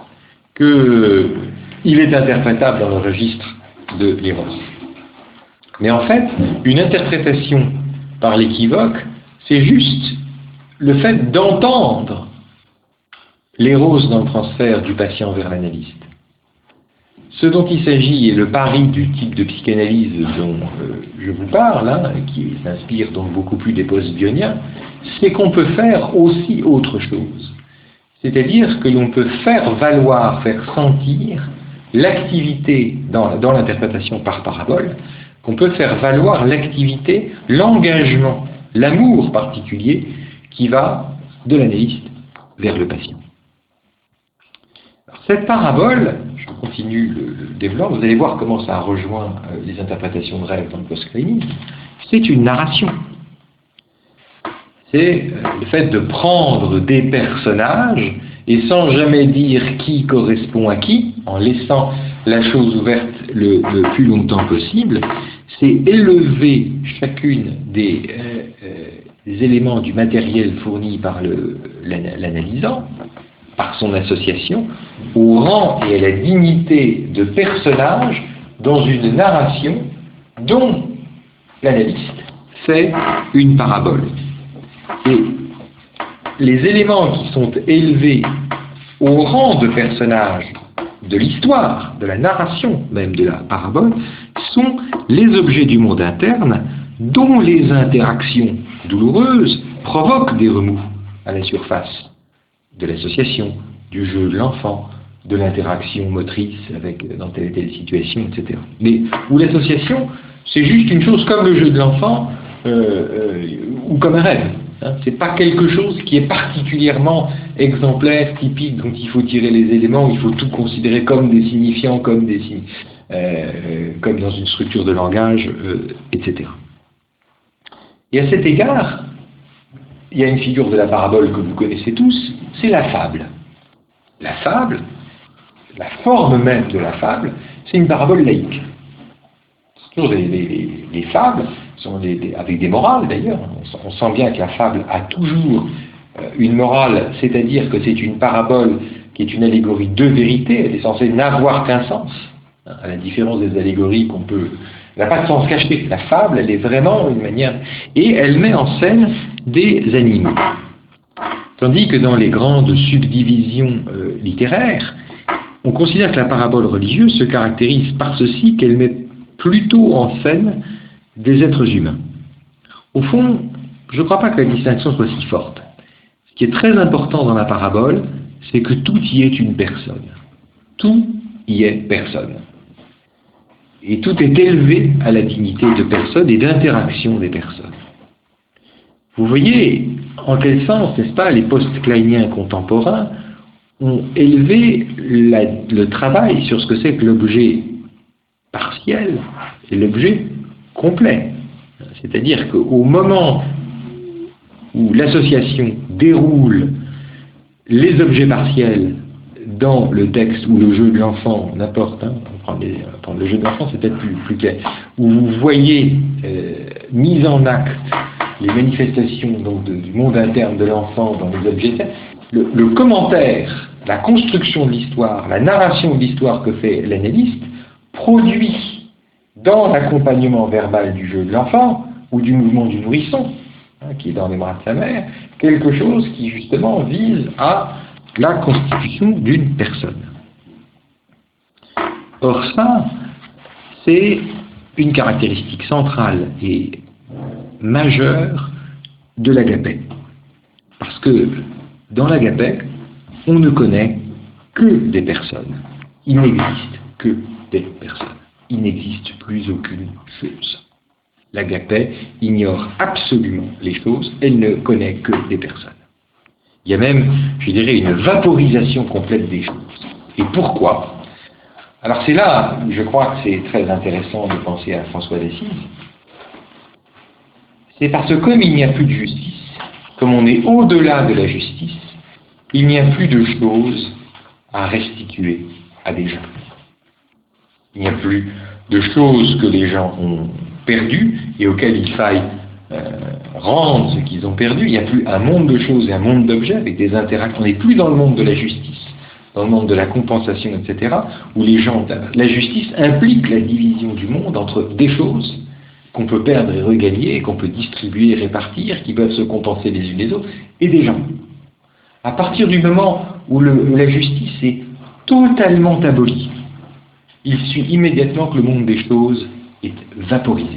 qu'il est interprétable dans le registre de l'éros. Mais en fait, une interprétation par l'équivoque, c'est juste le fait d'entendre l'éros dans le transfert du patient vers l'analyste. Ce dont il s'agit, et le pari du type de psychanalyse dont je vous parle, qui s'inspire donc beaucoup plus des post-bioniens, c'est qu'on peut faire aussi autre chose. C'est-à-dire que l'on peut faire valoir, faire sentir l'activité dans l'interprétation par parabole, qu'on peut faire valoir l'activité, l'engagement, l'amour particulier qui va de l'analyste vers le patient. Alors, cette parabole, je continue le développement, vous allez voir comment ça rejoint les interprétations de rêve dans le post-clinique. C'est une narration. C'est le fait de prendre des personnages et sans jamais dire qui correspond à qui, en laissant la chose ouverte le plus longtemps possible, c'est élever chacune des éléments du matériel fourni par l'analysant, par son association, au rang et à la dignité de personnage dans une narration dont l'analyste fait une parabole. Et les éléments qui sont élevés au rang de personnage de l'histoire, de la narration même de la parabole, sont les objets du monde interne dont les interactions douloureuses provoquent des remous à la surface de l'association, du jeu de l'enfant, de l'interaction motrice dans telle et telle situation, etc. Mais où l'association, c'est juste une chose comme le jeu de l'enfant ou comme un rêve. Hein. C'est pas quelque chose qui est particulièrement exemplaire, typique, dont il faut tirer les éléments, il faut tout considérer comme des signifiants, comme dans une structure de langage, etc. Et à cet égard, il y a une figure de la parabole que vous connaissez tous, c'est la fable. La fable, la forme même de la fable, c'est une parabole laïque. Toujours les fables sont avec des morales d'ailleurs. On sent bien que la fable a toujours une morale, c'est-à-dire que c'est une parabole qui est une allégorie de vérité, elle est censée n'avoir qu'un sens, à la différence des allégories qu'on peut... Elle n'a pas de sens caché. La fable, elle est vraiment une manière... Et elle met en scène des animaux. Tandis que dans les grandes subdivisions littéraires, on considère que la parabole religieuse se caractérise par ceci qu'elle met plutôt en scène des êtres humains. Au fond, je ne crois pas que la distinction soit si forte. Ce qui est très important dans la parabole, c'est que tout y est une personne. Tout y est personne. Et tout est élevé à la dignité de personne et d'interaction des personnes. Vous voyez en quel sens, n'est-ce pas, les post-kleiniens contemporains ont élevé le travail sur ce que c'est que l'objet partiel et l'objet complet. C'est-à-dire qu'au moment où l'association déroule les objets partiels dans le texte ou le jeu de l'enfant, n'importe, hein, prendre le jeu de l'enfant, c'est peut-être plus clair, où vous voyez mise en acte les manifestations donc, du monde interne de l'enfant dans les objets, le commentaire, la construction de l'histoire, la narration de l'histoire que fait l'analyste, produit dans l'accompagnement verbal du jeu de l'enfant ou du mouvement du nourrisson, hein, qui est dans les bras de sa mère, quelque chose qui justement vise à la constitution d'une personne. Or ça, c'est une caractéristique centrale et majeure de l'agapé. Parce que dans l'agapé, on ne connaît que des personnes. Il n'existe que des personnes. Il n'existe plus aucune chose. L'agapé ignore absolument les choses, elle ne connaît que des personnes. Il y a même, je dirais, une vaporisation complète des choses. Et pourquoi? Alors c'est là, je crois que c'est très intéressant de penser à François d'Assise. C'est parce que comme il n'y a plus de justice, comme on est au-delà de la justice, il n'y a plus de choses à restituer à des gens. Il n'y a plus de choses que les gens ont perdues et auxquelles il faille rendre ce qu'ils ont perdu. Il n'y a plus un monde de choses et un monde d'objets avec des interactions. On n'est plus dans le monde de la justice, dans le monde de la compensation, etc., où les gens... La justice implique la division du monde entre des choses qu'on peut perdre et regagner, et qu'on peut distribuer et répartir, qui peuvent se compenser les unes les autres, et des gens. À partir du moment où la justice est totalement abolie, il suit immédiatement que le monde des choses est vaporisé.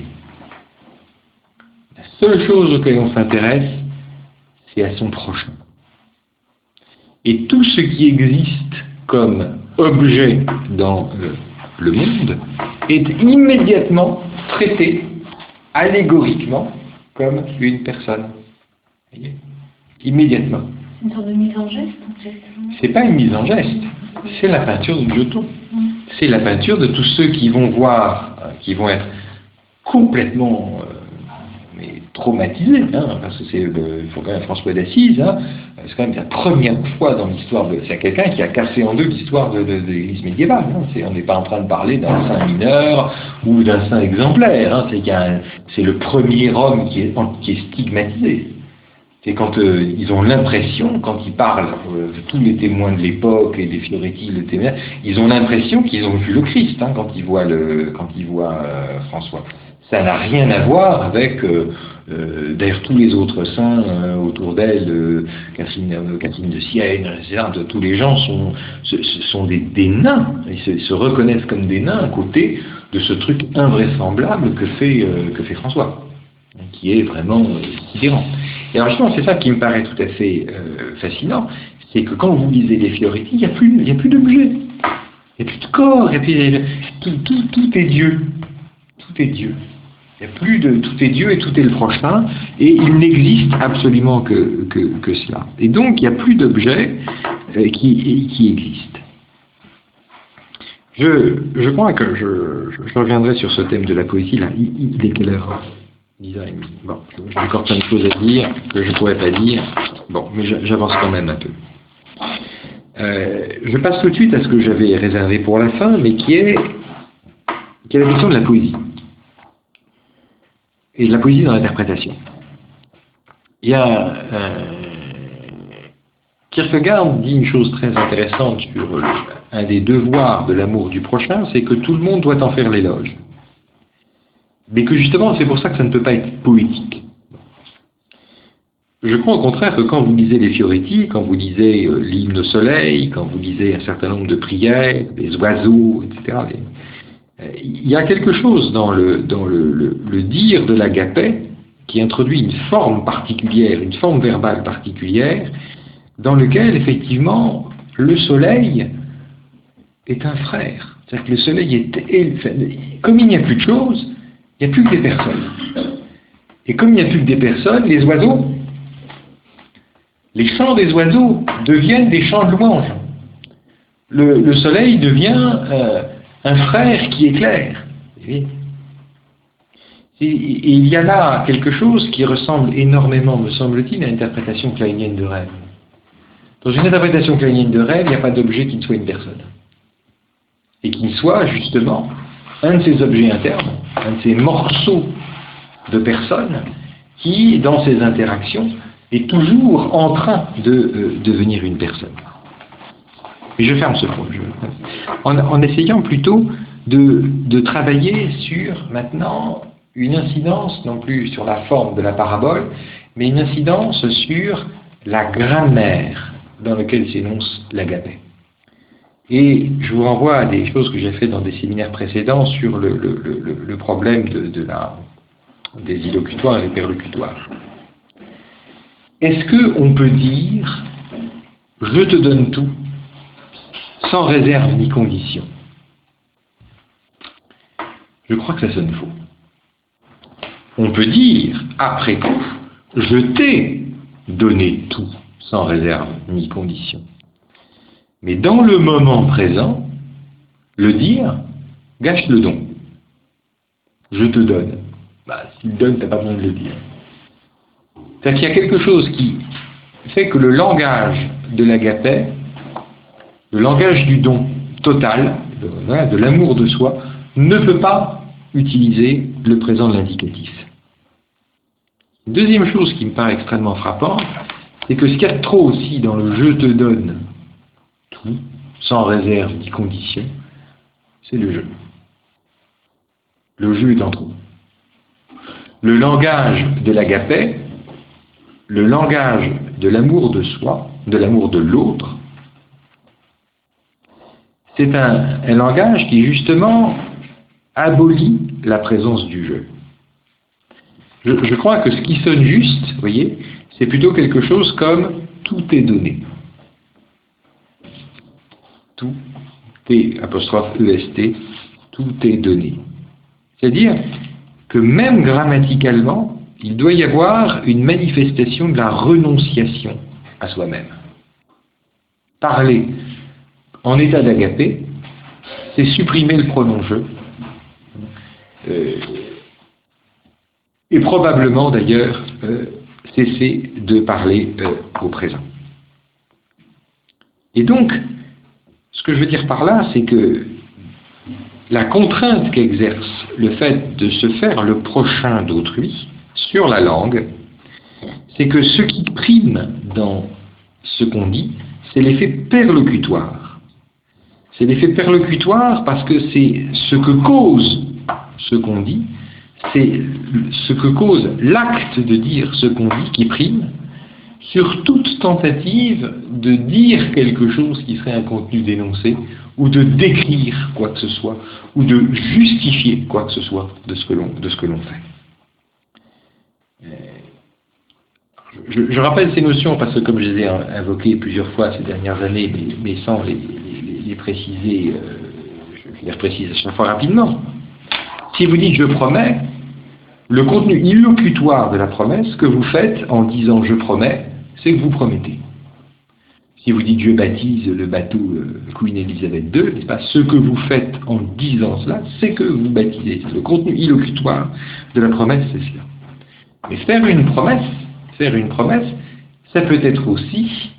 La seule chose auquel on s'intéresse, c'est à son prochain. Et tout ce qui existe comme objet dans le monde est immédiatement traité allégoriquement comme une personne. Vous voyez ? Immédiatement. Une sorte de mise en geste, en fait. C'est pas une mise en geste, c'est la peinture du jeton. C'est la peinture de tous ceux qui vont voir, qui vont être complètement traumatisé, hein, parce que il faut quand même François d'Assise, hein, c'est quand même la première fois dans l'histoire c'est quelqu'un qui a cassé en deux l'histoire de l'Église médiévale. Hein. On n'est pas en train de parler d'un saint mineur ou d'un saint exemplaire. Hein. C'est le premier homme qui est stigmatisé. C'est quand ils ont l'impression, quand ils parlent, tous les témoins de l'époque et des Fioretti, ils ont l'impression qu'ils ont vu le Christ hein, quand ils voient François. Ça n'a rien à voir avec, d'ailleurs, tous les autres saints autour d'elle, Catherine de Sienne, etc. Tous les gens sont des nains, ils se reconnaissent comme des nains à côté de ce truc invraisemblable que fait François, qui est vraiment sidérant. Et alors justement, c'est ça qui me paraît tout à fait fascinant, c'est que quand vous lisez les Fioretti, il n'y a plus d'objet, il n'y a plus de corps, et puis tout est Dieu. Tout est Dieu. Il n'y a plus de tout est Dieu et tout est le prochain, et il n'existe absolument que cela. Et donc, il n'y a plus d'objet qui existe. Je crois que je reviendrai sur ce thème de la poésie, là. Il est quelle heure ? 10h30. Bon, j'ai encore plein de choses à dire que je ne pourrais pas dire. Bon, mais j'avance quand même un peu. Je passe tout de suite à ce que j'avais réservé pour la fin, mais qui est la question de la poésie. Et de la poésie dans l'interprétation. Il y a Kierkegaard dit une chose très intéressante sur un des devoirs de l'amour du prochain, c'est que tout le monde doit en faire l'éloge. Mais que justement, c'est pour ça que ça ne peut pas être poétique. Je crois au contraire que quand vous lisez les Fioretti, quand vous lisez l'hymne au soleil, quand vous lisez un certain nombre de prières, des oiseaux, etc., il y a quelque chose dans le dire de l'agapé qui introduit une forme particulière, une forme verbale particulière, dans lequel, effectivement, le soleil est un frère. C'est-à-dire que le soleil est... Comme il n'y a plus de choses, il n'y a plus que des personnes. Et comme il n'y a plus que des personnes, les oiseaux, les chants des oiseaux deviennent des chants de louange. Le soleil devient un frère qui éclaire. Et il y a là quelque chose qui ressemble énormément, me semble-t-il, à l'interprétation kleinienne de rêve. Dans une interprétation kleinienne de rêve, il n'y a pas d'objet qui ne soit une personne. Et qui ne soit, justement, un de ces objets internes, un de ces morceaux de personne qui, dans ses interactions, est toujours en train de devenir une personne. Et je ferme ce point. En essayant plutôt de travailler sur, maintenant, une incidence, non plus sur la forme de la parabole, mais une incidence sur la grammaire dans laquelle s'énonce l'agapé. Et je vous renvoie à des choses que j'ai faites dans des séminaires précédents sur le problème des illocutoires et des perlocutoires. Est-ce qu'on peut dire « je te donne tout » sans réserve ni condition? Je crois que ça sonne faux. On peut dire, après coup, je t'ai donné tout, sans réserve ni condition. Mais dans le moment présent, le dire gâche le don. Je te donne. S'il donne, tu n'as pas besoin de le dire. C'est-à-dire qu'il y a quelque chose qui fait que le langage de l'agapé, le langage du don total, de l'amour de soi, ne peut pas utiliser le présent de l'indicatif. Deuxième chose qui me paraît extrêmement frappante, c'est que ce qu'il y a de trop aussi dans le « je te donne tout », sans réserve ni condition, c'est le jeu. Le jeu est en trop. Le langage de l'agapé, le langage de l'amour de soi, de l'amour de l'autre, c'est un langage qui, justement, abolit la présence du jeu. Je crois que ce qui sonne juste, vous voyez, c'est plutôt quelque chose comme « tout est donné ». Tout est, apostrophe EST, tout est donné. C'est-à-dire que même grammaticalement, il doit y avoir une manifestation de la renonciation à soi-même. Parler en état d'agapé, c'est supprimer le pronom « je ». et probablement d'ailleurs cesser de parler au présent. Et donc, ce que je veux dire par là, c'est que la contrainte qu'exerce le fait de se faire le prochain d'autrui sur la langue, c'est que ce qui prime dans ce qu'on dit, c'est l'effet perlocutoire. C'est l'effet perlocutoire parce que c'est ce que cause ce qu'on dit, c'est ce que cause l'acte de dire ce qu'on dit qui prime sur toute tentative de dire quelque chose qui serait un contenu dénoncé, ou de décrire quoi que ce soit, ou de justifier quoi que ce soit de ce que l'on fait. Je rappelle ces notions parce que comme je les ai invoquées plusieurs fois ces dernières années, mais sans les préciser, je les reprécise à chaque fois rapidement. Si vous dites « je promets », le contenu illocutoire de la promesse que vous faites en disant « je promets », c'est que vous promettez. Si vous dites « je baptise le bateau Queen Elizabeth II », n'est-ce pas, ce que vous faites en disant cela, c'est que vous baptisez. Le contenu illocutoire de la promesse, c'est cela. Mais faire une promesse, ça peut être aussi,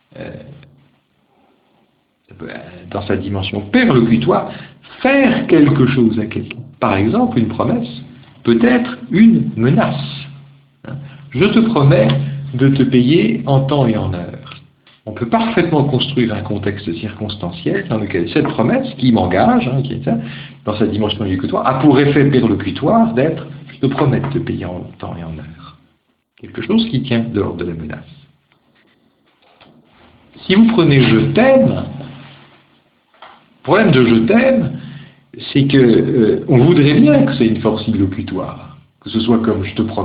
dans sa dimension perlocutoire, faire quelque chose à quelqu'un. Par exemple, une promesse peut être une menace. Je te promets de te payer en temps et en heure. On peut parfaitement construire un contexte circonstanciel dans lequel cette promesse, qui m'engage, qui est ça, dans sa dimension illocutoire, a pour effet perlocutoire d'être « je te promets de te payer en temps et en heure ». Quelque chose qui tient de l'ordre de la menace. Si vous prenez « je t'aime », le problème de « je t'aime », c'est que on voudrait bien que c'est une force illocutoire, que ce soit comme « je te promets ».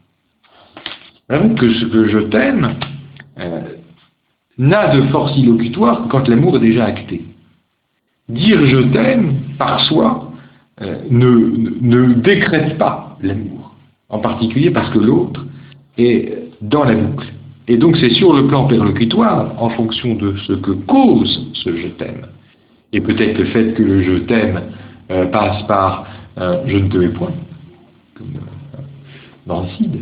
Que ce que « je t'aime » n'a de force illocutoire que quand l'amour est déjà acté. Dire « je t'aime » par soi ne décrète pas l'amour, en particulier parce que l'autre est dans la boucle. Et donc c'est sur le plan perlocutoire, en fonction de ce que cause ce « je t'aime », et peut-être le fait que le « je t'aime » passe par « je ne te hais point », comme dans le Cid,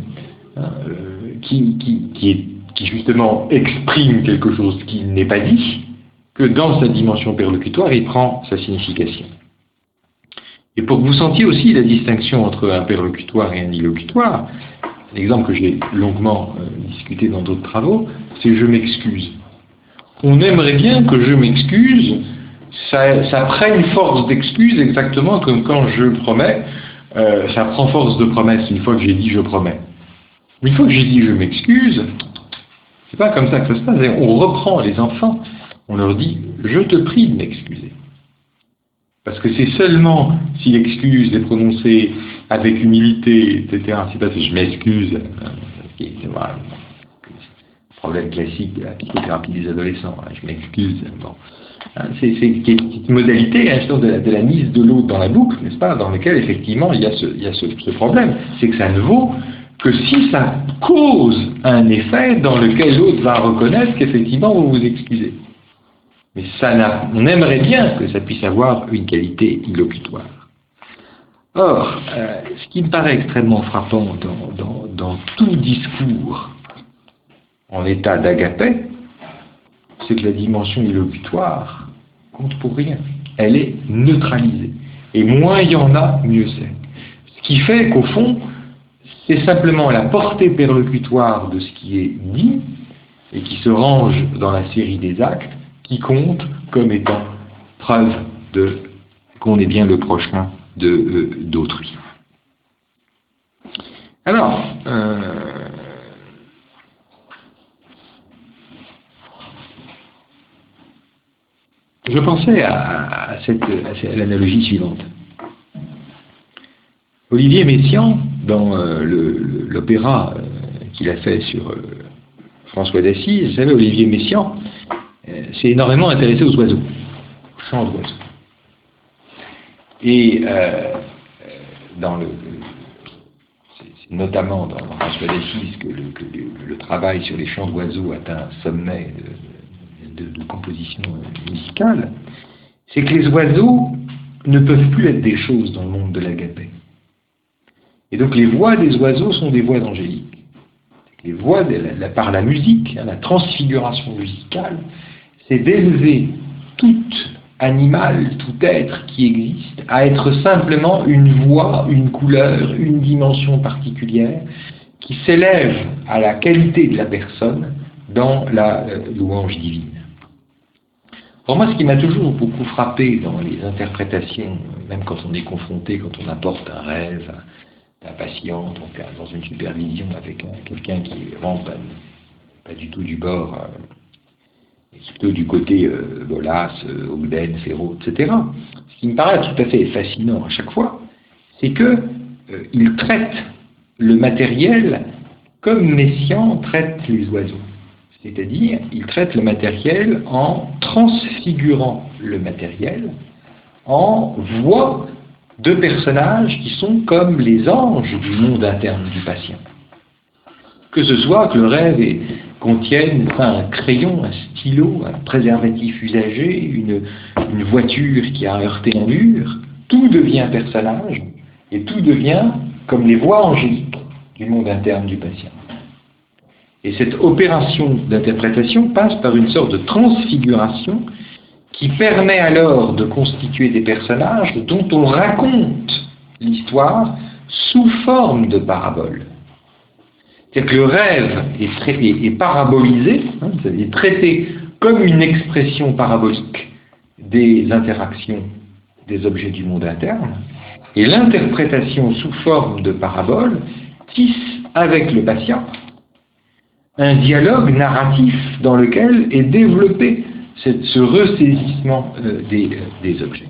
qui justement exprime quelque chose qui n'est pas dit, que dans sa dimension perlocutoire, il prend sa signification. Et pour que vous sentiez aussi la distinction entre un perlocutoire et un illocutoire, l'exemple que j'ai longuement discuté dans d'autres travaux, c'est « je m'excuse ». On aimerait bien que « je m'excuse », ça prenne force d'excuse exactement comme quand je promets, ça prend force de promesse une fois que j'ai dit « je promets ». Une fois que j'ai dit « je m'excuse », c'est pas comme ça que ça se passe. On reprend les enfants, on leur dit « je te prie de m'excuser ». Parce que c'est seulement si l'excuse est prononcée avec humilité, etc., c'est pas que je m'excuse, c'est voilà, le problème classique de la psychothérapie des adolescents, je m'excuse. Bon. C'est une modalité de la mise de l'autre dans la boucle, n'est-ce pas, dans laquelle effectivement il y a ce problème. C'est que ça ne vaut que si ça cause un effet dans lequel l'autre va reconnaître qu'effectivement vous vous excusez. Mais on aimerait bien que ça puisse avoir une qualité illocutoire. Or, ce qui me paraît extrêmement frappant dans tout discours en état d'agapé, c'est que la dimension illocutoire compte pour rien. Elle est neutralisée. Et moins il y en a, mieux c'est. Ce qui fait qu'au fond, c'est simplement la portée perlocutoire de ce qui est dit et qui se range dans la série des actes qui compte comme étant preuve qu'on est bien le prochain d'autrui. Alors, je pensais à l'analogie suivante. Olivier Messiaen, dans l'opéra qu'il a fait sur François d'Assise, vous savez, Olivier Messiaen s'est énormément intéressé aux oiseaux, aux chants d'oiseaux. Et c'est notamment dans François d'Assise que le travail sur les chants d'oiseaux atteint un sommet de composition musicale, c'est que les oiseaux ne peuvent plus être des choses dans le monde de l'agapé. Et donc les voix des oiseaux sont des voix d'angélique. Les voix, par la musique, la transfiguration musicale, c'est d'élever tout animal, tout être qui existe, à être simplement une voix, une couleur, une dimension particulière, qui s'élève à la qualité de la personne dans la louange divine. Pour moi, ce qui m'a toujours beaucoup frappé dans les interprétations, même quand on est confronté, quand on apporte un rêve, un patient, donc dans une supervision avec quelqu'un qui est vraiment pas du tout du bord, plutôt du côté Bolas, Ogden, Ferro, etc. Ce qui me paraît tout à fait fascinant à chaque fois, c'est qu'il traite le matériel comme Messiaen traite les oiseaux. C'est-à-dire, il traite le matériel en transfigurant le matériel, en voix de personnages qui sont comme les anges du monde interne du patient. Que ce soit que le rêve contienne un crayon, un stylo, un préservatif usagé, une voiture qui a heurté un mur, tout devient personnage et tout devient comme les voix angéliques du monde interne du patient. Et cette opération d'interprétation passe par une sorte de transfiguration qui permet alors de constituer des personnages dont on raconte l'histoire sous forme de parabole. C'est-à-dire que le rêve est parabolisé, c'est-à-dire traité comme une expression parabolique des interactions des objets du monde interne, et l'interprétation sous forme de parabole tisse avec le patient un dialogue narratif dans lequel est développé ce ressaisissement des objets.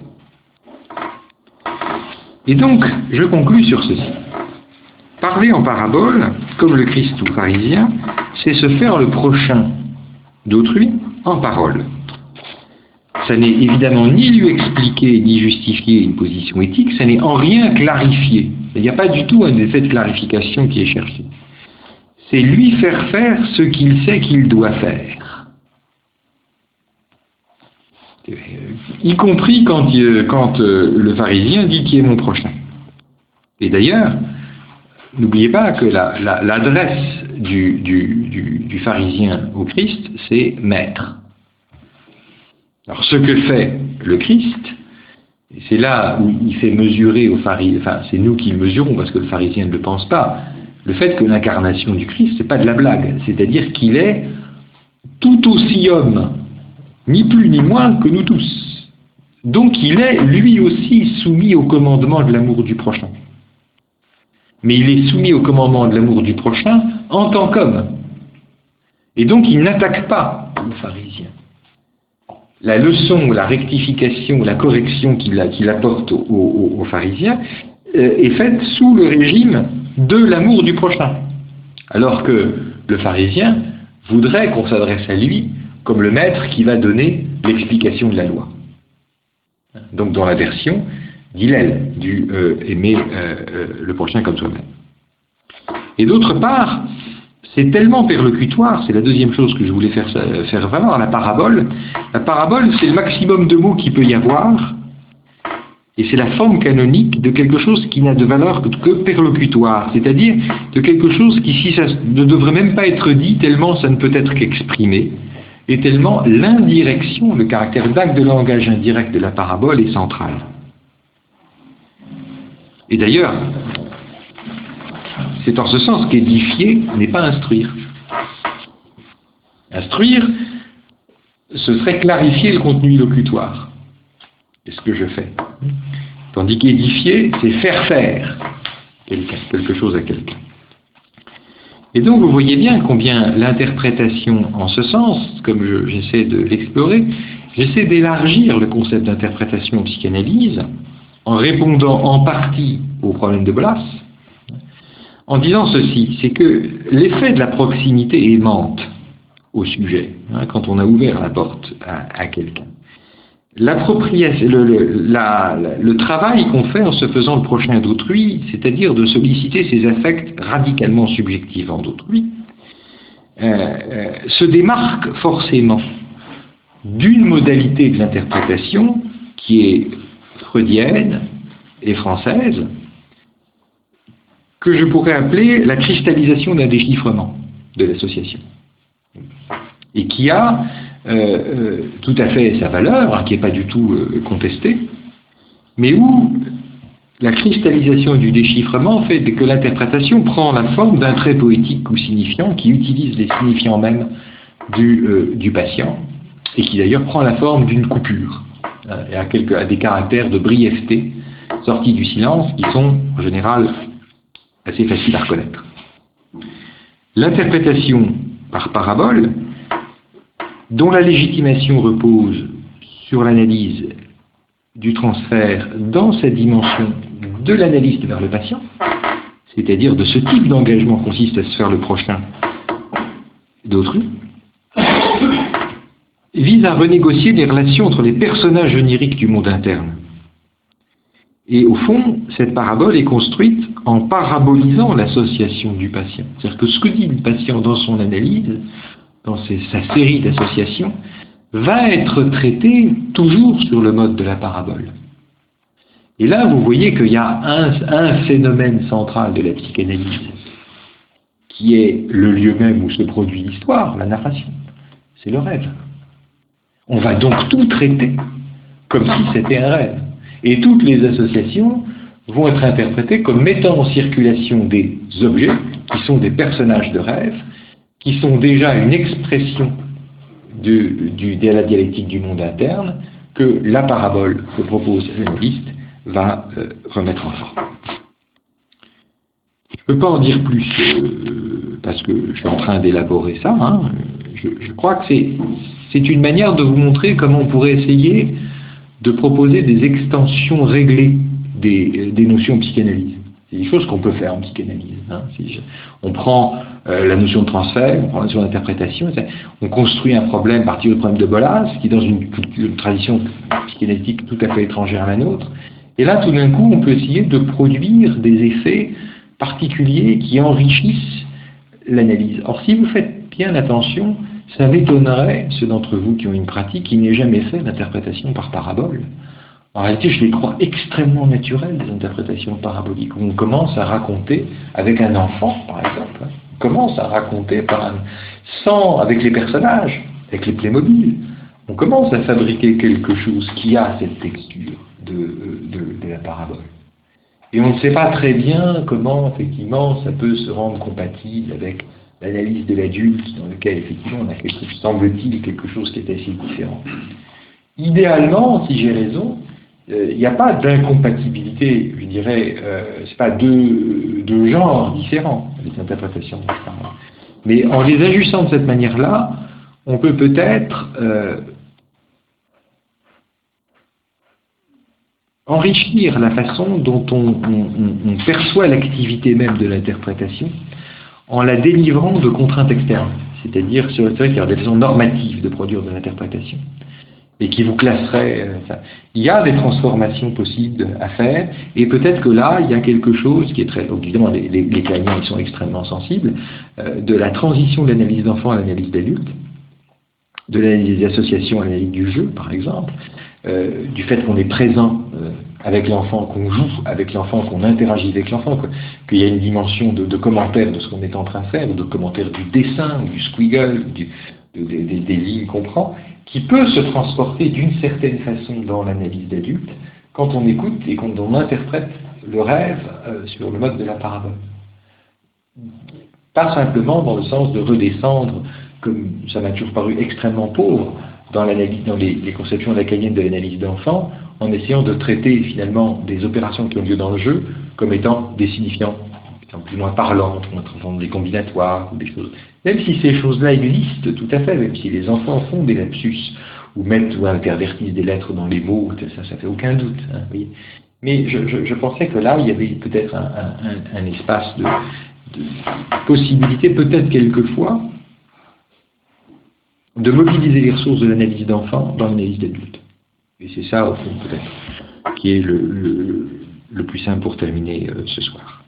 Et donc, je conclus sur ceci. Parler en parabole, comme le Christ ou pharisien, c'est se faire le prochain d'autrui en parole. Ça n'est évidemment ni lui expliquer, ni justifier une position éthique, ça n'est en rien clarifier. Il n'y a pas du tout un effet de clarification qui est cherché. C'est lui faire faire ce qu'il sait qu'il doit faire. Y compris quand le pharisien dit qui est mon prochain. Et d'ailleurs, n'oubliez pas que l'adresse du pharisien au Christ, c'est maître. Alors ce que fait le Christ, c'est là où il fait mesurer au pharisien, enfin c'est nous qui le mesurons parce que le pharisien ne le pense pas, le fait que l'incarnation du Christ, c'est pas de la blague, c'est-à-dire qu'il est tout aussi homme, ni plus ni moins que nous tous. Donc il est lui aussi soumis au commandement de l'amour du prochain. Mais il est soumis au commandement de l'amour du prochain en tant qu'homme. Et donc il n'attaque pas le pharisien. La leçon, la rectification, la correction qu'il apporte aux pharisiens est faite sous le régime de l'amour du prochain. Alors que le pharisien voudrait qu'on s'adresse à lui comme le maître qui va donner l'explication de la loi. Donc dans la version d'Hillel, du aimer le prochain comme soi-même. Et d'autre part, c'est tellement perlocutoire, c'est la deuxième chose que je voulais faire valoir, la parabole. La parabole, c'est le maximum de mots qu'il peut y avoir, et c'est la forme canonique de quelque chose qui n'a de valeur que perlocutoire, c'est-à-dire de quelque chose qui, si ça ne devrait même pas être dit, tellement ça ne peut être qu'exprimé, et tellement l'indirection, le caractère d'acte de langage indirect de la parabole est central. Et d'ailleurs, c'est en ce sens qu'édifier n'est pas instruire. Instruire, ce serait clarifier le contenu locutoire. C'est ce que je fais. Tandis qu'édifier, c'est faire quelque chose à quelqu'un. Et donc vous voyez bien combien l'interprétation en ce sens, comme j'essaie de l'explorer, j'essaie d'élargir le concept d'interprétation en psychanalyse en répondant en partie au problème de Bolas, en disant ceci, c'est que l'effet de la proximité aimante au sujet, quand on a ouvert la porte à quelqu'un, le travail qu'on fait en se faisant le prochain d'autrui, c'est-à-dire de solliciter ses affects radicalement subjectifs en d'autrui, se démarque forcément d'une modalité de l'interprétation qui est freudienne et française, que je pourrais appeler la cristallisation d'un déchiffrement de l'association. Et qui a tout à fait sa valeur, hein, qui n'est pas du tout contestée, mais où la cristallisation du déchiffrement fait que l'interprétation prend la forme d'un trait poétique ou signifiant qui utilise les signifiants mêmes du patient, et qui d'ailleurs prend la forme d'une coupure, et a des caractères de brièveté sortis du silence qui sont en général assez faciles à reconnaître. L'interprétation par parabole, dont la légitimation repose sur l'analyse du transfert dans sa dimension de l'analyste vers le patient, c'est-à-dire de ce type d'engagement consiste à se faire le prochain d'autrui, vise à renégocier les relations entre les personnages oniriques du monde interne. Et au fond, cette parabole est construite en parabolisant l'association du patient. C'est-à-dire que ce que dit le patient dans son analyse, dans sa série d'associations, va être traité toujours sur le mode de la parabole. Et là, vous voyez qu'il y a un phénomène central de la psychanalyse, qui est le lieu même où se produit l'histoire, la narration. C'est le rêve. On va donc tout traiter comme si c'était un rêve. Et toutes les associations vont être interprétées comme mettant en circulation des objets qui sont des personnages de rêve, qui sont déjà une expression de la dialectique du monde interne, que la parabole que propose l'analyste va remettre en forme. Je ne peux pas en dire plus, parce que je suis en train d'élaborer ça. Hein. Je crois que c'est une manière de vous montrer comment on pourrait essayer de proposer des extensions réglées des notions de psychanalyse. C'est des choses qu'on peut faire en psychanalyse. Hein. On prend la notion de transfert, on prend la notion d'interprétation, on construit un problème à partir du problème de Bolas, qui est dans une tradition psychanalytique tout à fait étrangère à la nôtre. Et là, tout d'un coup, on peut essayer de produire des effets particuliers qui enrichissent l'analyse. Or, si vous faites bien attention, ça m'étonnerait, ceux d'entre vous qui ont une pratique, qui n'aient jamais fait d'interprétation par parabole. En réalité, je les crois extrêmement naturelles, des interprétations paraboliques, où on commence à raconter, avec un enfant, par exemple, on commence à raconter avec les personnages, avec les Playmobil, on commence à fabriquer quelque chose qui a cette texture de la parabole. Et on ne sait pas très bien comment, effectivement, ça peut se rendre compatible avec l'analyse de l'adulte, dans lequel, effectivement, on a, semble-t-il, quelque chose qui est assez différent. Idéalement, si j'ai raison, il n'y a pas d'incompatibilité, je dirais, c'est pas deux genres différents, les interprétations de l'histoire. Mais en les ajustant de cette manière-là, on peut peut-être enrichir la façon dont on perçoit l'activité même de l'interprétation en la délivrant de contraintes externes. C'est-à-dire, c'est vrai qu'il y a des façons normatives de produire de l'interprétation et qui vous classerait ça. Il y a des transformations possibles à faire, et peut-être que là, il y a quelque chose qui est très... Donc, évidemment, les clients, ils sont extrêmement sensibles, de la transition de l'analyse d'enfant à l'analyse d'adulte, de l'analyse des associations à l'analyse du jeu, par exemple, du fait qu'on est présent avec l'enfant, qu'on joue avec l'enfant, qu'on interagit avec l'enfant, qu'il y a une dimension de commentaire de ce qu'on est en train de faire, de commentaire du dessin, du squiggle, des lignes qu'on prend, qui peut se transporter d'une certaine façon dans l'analyse d'adulte quand on écoute et quand on interprète le rêve sur le mode de la parabole. Pas simplement dans le sens de redescendre, comme ça m'a toujours paru extrêmement pauvre, dans les conceptions lacaniennes de l'analyse d'enfant, en essayant de traiter finalement des opérations qui ont lieu dans le jeu comme étant des signifiants plus ou moins parlantes, ou des combinatoires, ou des choses. Même si ces choses-là existent tout à fait, même si les enfants font des lapsus, ou mettent ou intervertissent des lettres dans les mots, ça fait aucun doute. Hein, voyez. Mais je pensais que là, il y avait peut-être un espace de possibilité, peut-être quelquefois, de mobiliser les ressources de l'analyse d'enfant dans l'analyse d'adulte. Et c'est ça, au fond, peut-être, qui est le plus simple pour terminer ce soir.